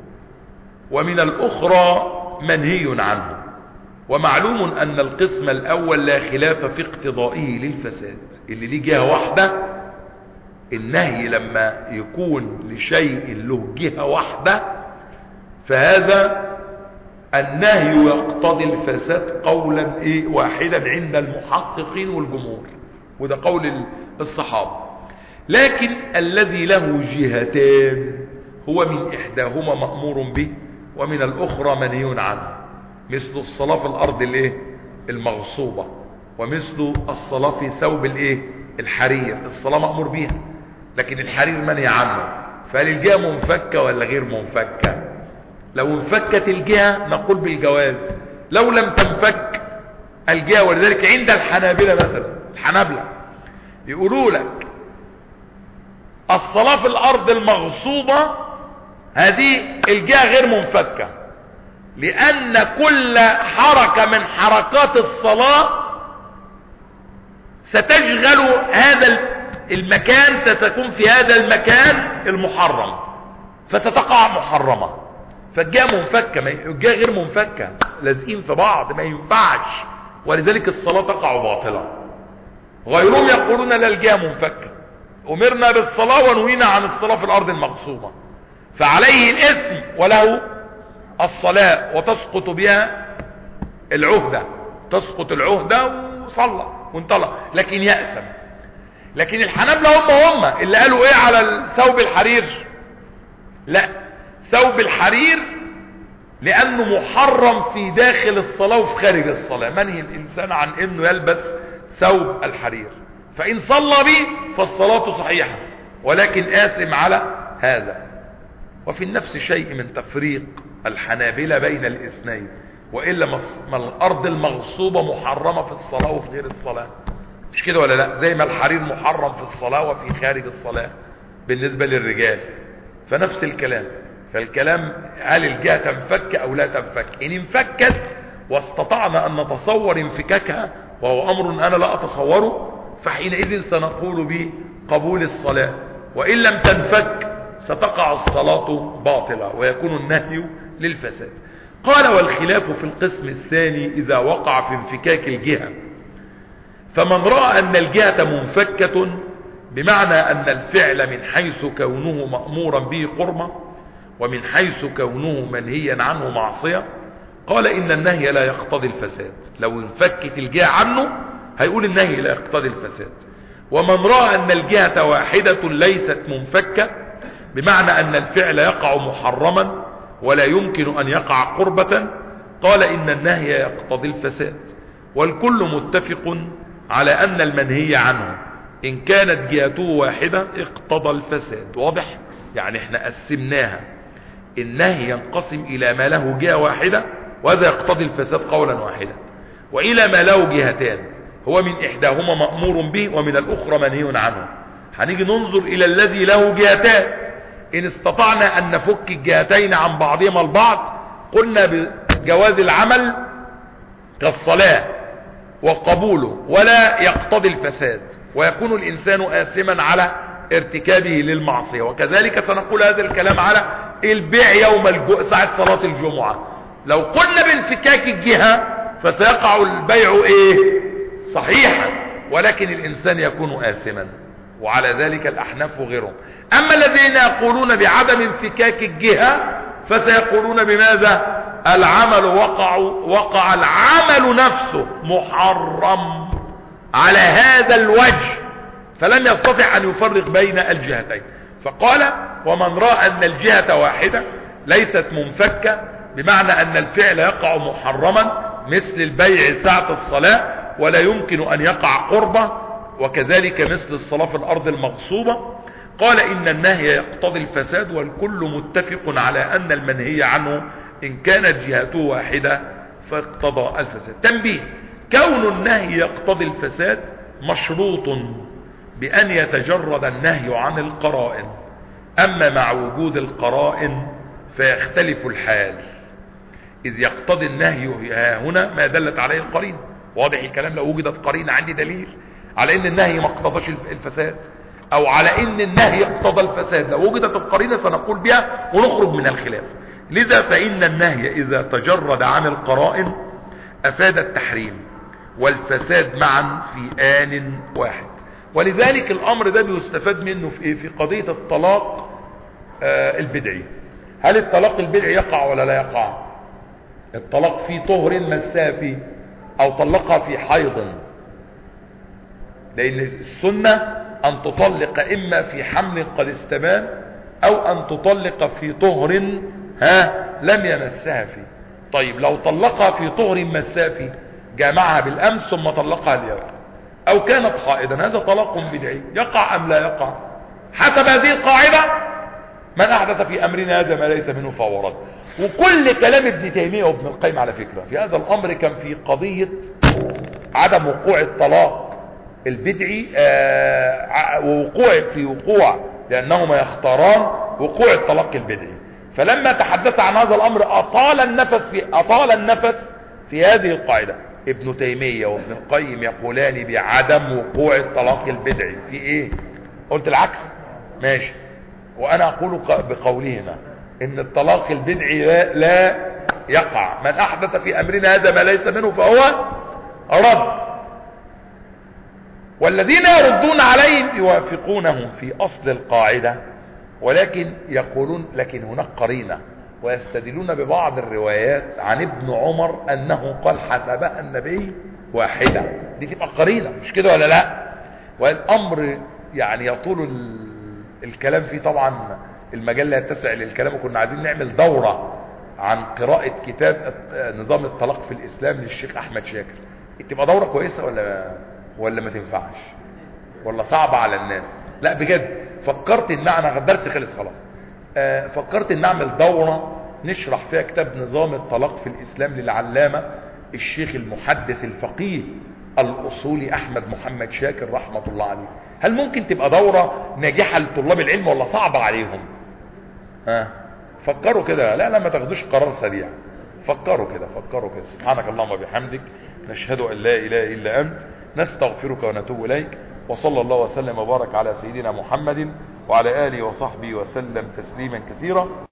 ومن الأخرى منهي عنه. ومعلوم أن القسم الأول لا خلاف في اقتضائه للفساد، اللي ليه جهة واحدة. النهي لما يكون لشيء له جهة واحدة فهذا النهي يقتضي الفساد قولا إيه واحدا عند المحققين والجمهور، وده قول الصحابة. لكن الذي له جهتان هو من إحداهما مأمور به ومن الأخرى منهي عنه، مثل الصلاة في الأرض الايه المغصوبة، ومثل الصلاة في ثوب الايه الحرير. الصلاة مأمور بها لكن الحرير منهي عنه. فهل الجهة منفكة ولا غير منفكة؟ لو انفكت الجهة نقول بالجواز، لو لم تنفك الجهة. ولذلك عند الحنابلة مثلا، الحنابلة يقولوا لك الصلاة في الأرض المغصوبة هذه الجهة غير منفكة، لأن كل حركة من حركات الصلاة ستشغل هذا المكان، ستكون في هذا المكان المحرم فتتقع محرمة. فالجهة منفكة، الجهة غير منفكة، لازقين في بعض ما ينفعش، ولذلك الصلاة تقع باطلة. غيرهم يقولون لا الجهة منفكة، أمرنا بالصلاة ونهينا عن الصلاة في الأرض المغصوبة، فعليه الإثم وله الصلاة، وتسقط بها العهدة، تسقط العهدة وصلى وانطلق، لكن يأثم. لكن الحنابلة هم هم اللي قالوا ايه على ثوب الحرير؟ لا، ثوب الحرير لأنه محرم في داخل الصلاة وفي خارج الصلاة، منهي الإنسان عن أنه يلبس ثوب الحرير، فإن صلى به فالصلاة صحيحة، ولكن آثم على هذا. وفي النفس شيء من تفريق الحنابلة بين الاثنين، وإلا ما الأرض المغصوبة محرمة في الصلاة وفي غير الصلاة، مش كده ولا لا؟ زي ما الحرير محرم في الصلاة وفي خارج الصلاة بالنسبة للرجال، فنفس الكلام. فالكلام هل الجهة تنفك أو لا تنفك؟ إن انفكت واستطعنا أن نتصور انفكاكها، وهو أمر أنا لا أتصوره، فحينئذ سنقول بقبول الصلاة. وإن لم تنفك ستقع الصلاة باطلة ويكون النهي للفساد. قال والخلاف في القسم الثاني إذا وقع في انفكاك الجهة، فمن رأى أن الجهة منفكة بمعنى أن الفعل من حيث كونه مأمورا به قرمة ومن حيث كونه منهيا عنه معصية، قال إن النهي لا يقتضي الفساد. لو انفكت الجهة عنه هيقول النهي لا يقتضي الفساد. ومن رأى أن الجهة واحدة ليست منفكة بمعنى أن الفعل يقع محرما ولا يمكن أن يقع قربة، قال إن النهي يقتضي الفساد. والكل متفق على أن المنهي عنه إن كانت جهته واحدة اقتضى الفساد. واضح؟ يعني احنا قسمناها، النهي ينقسم إلى ما له جهة واحدة وهذا يقتضي الفساد قولا واحدا، وإلى ما له جهتان هو من إحداهما مأمور به ومن الأخرى منهي عنه. هنيجي ننظر إلى الذي له جهتان، إن استطعنا أن نفك الجهتين عن بعضهما البعض قلنا بجواز العمل كالصلاة وقبوله ولا يقتضي الفساد، ويكون الإنسان آثما على ارتكابه للمعصية. وكذلك سنقول هذا الكلام على البيع يوم الجمعة ساعة صلاة الجمعة. لو قلنا بانفكاك الجهة فسيقع البيع ايه صحيحا، ولكن الإنسان يكون آثما، وعلى ذلك الأحناف وغيرهم. أما الذين يقولون بعدم انفكاك الجهة فسيقولون بماذا؟ العمل وقع وقع العمل نفسه محرم على هذا الوجه، فلم يستطع أن يفرق بين الجهتين. فقال ومن رأى أن الجهة واحدة ليست منفكة، بمعنى أن الفعل يقع محرما مثل البيع ساعة الصلاة ولا يمكن أن يقع قربة، وكذلك مثل الصلاة في الأرض المغصوبة. قال إن النهي يقتضي الفساد، والكل متفق على أن المنهي عنه إن كانت جهته واحدة فاقتضى الفساد. تنبيه: كون النهي يقتضي الفساد مشروط بأن يتجرد النهي عن القرائن، أما مع وجود القرائن فيختلف الحال، إذ يقتضي النهي هنا ما دلت عليه القرينة. واضح الكلام؟ لو وجدت قرينة عندي دليل على ان النهي ما اقتضاش الفساد، او على ان النهي اقتضى الفساد، لو وجدت القرينة سنقول بها ونخرج من الخلاف. لذا فإن النهي إذا تجرد عن القرائن أفاد التحريم والفساد معا في آن واحد. ولذلك الأمر ده بيستفاد منه في إيه؟ في قضية الطلاق آه البدعي. هل الطلاق البدعي يقع ولا لا يقع؟ الطلاق في طهر مسافي أو طلقها في حيض، لأن السنة أن تطلق إما في حمل قد استبان أو أن تطلق في طهر ها لم يمسها فيه. طيب لو طلقها في طهر مسافي جامعها بالأمس ثم طلقها اليوم، أو كانت حائضا، هذا طلاق بدعي، يقع أم لا يقع؟ حسب هذه القاعدة من أحدث في أمرنا هذا ما ليس منه فهو رد. وكل كلام ابن تيمية وابن القيم على فكرة في هذا الأمر كان في قضية عدم وقوع الطلاق البدعي آه ووقوع في وقوع، لأنهما يختاران وقوع الطلاق البدعي. فلما تحدث عن هذا الأمر أطال النفس في أطال النفس في هذه القاعدة. ابن تيمية وابن القيم يقولان بعدم وقوع الطلاق البدعي. في ايه؟ قلت العكس؟ ماشي. وانا اقول بقولهما ان الطلاق البدعي لا, لا يقع. من احدث في امرنا هذا ما ليس منه فهو رد. والذين يردون عليهم يوافقونهم في اصل القاعدة، ولكن يقولون لكن هناك قرينة، ويستدلون ببعض الروايات عن ابن عمر انه قال حسبها النبي واحدة. دي تبقى قرينة، مش كده ولا لا؟ والامر يعني يطول الكلام فيه، طبعا المجال لا يتسع للكلام، وكنا عايزين نعمل دورة عن قراءة كتاب نظام الطلاق في الاسلام للشيخ احمد شاكر. تبقى دورة كويسة ولا ولا ما تنفعش ولا صعبة على الناس؟ لا بجد فكرت ان انا الدرس خلص خلاص. آه فكرت ان نعمل دورة نشرح فيها كتاب نظام الطلاق في الاسلام للعلامة الشيخ المحدث الفقيه الاصولي احمد محمد شاكر رحمة الله عليه. هل ممكن تبقى دورة ناجحة لطلاب العلم ولا صعبة عليهم؟ ها آه. فكروا كده، لا لا ما تاخدوش قرار سريع، فكروا كده فكروا كده. سبحانك اللهم وبحمدك، نشهد ان لا اله الا انت، نستغفرك ونتوب اليك. وصلى الله وسلم وبارك على سيدنا محمد وعلى آله وصحبه وسلم تسليما كثيرا.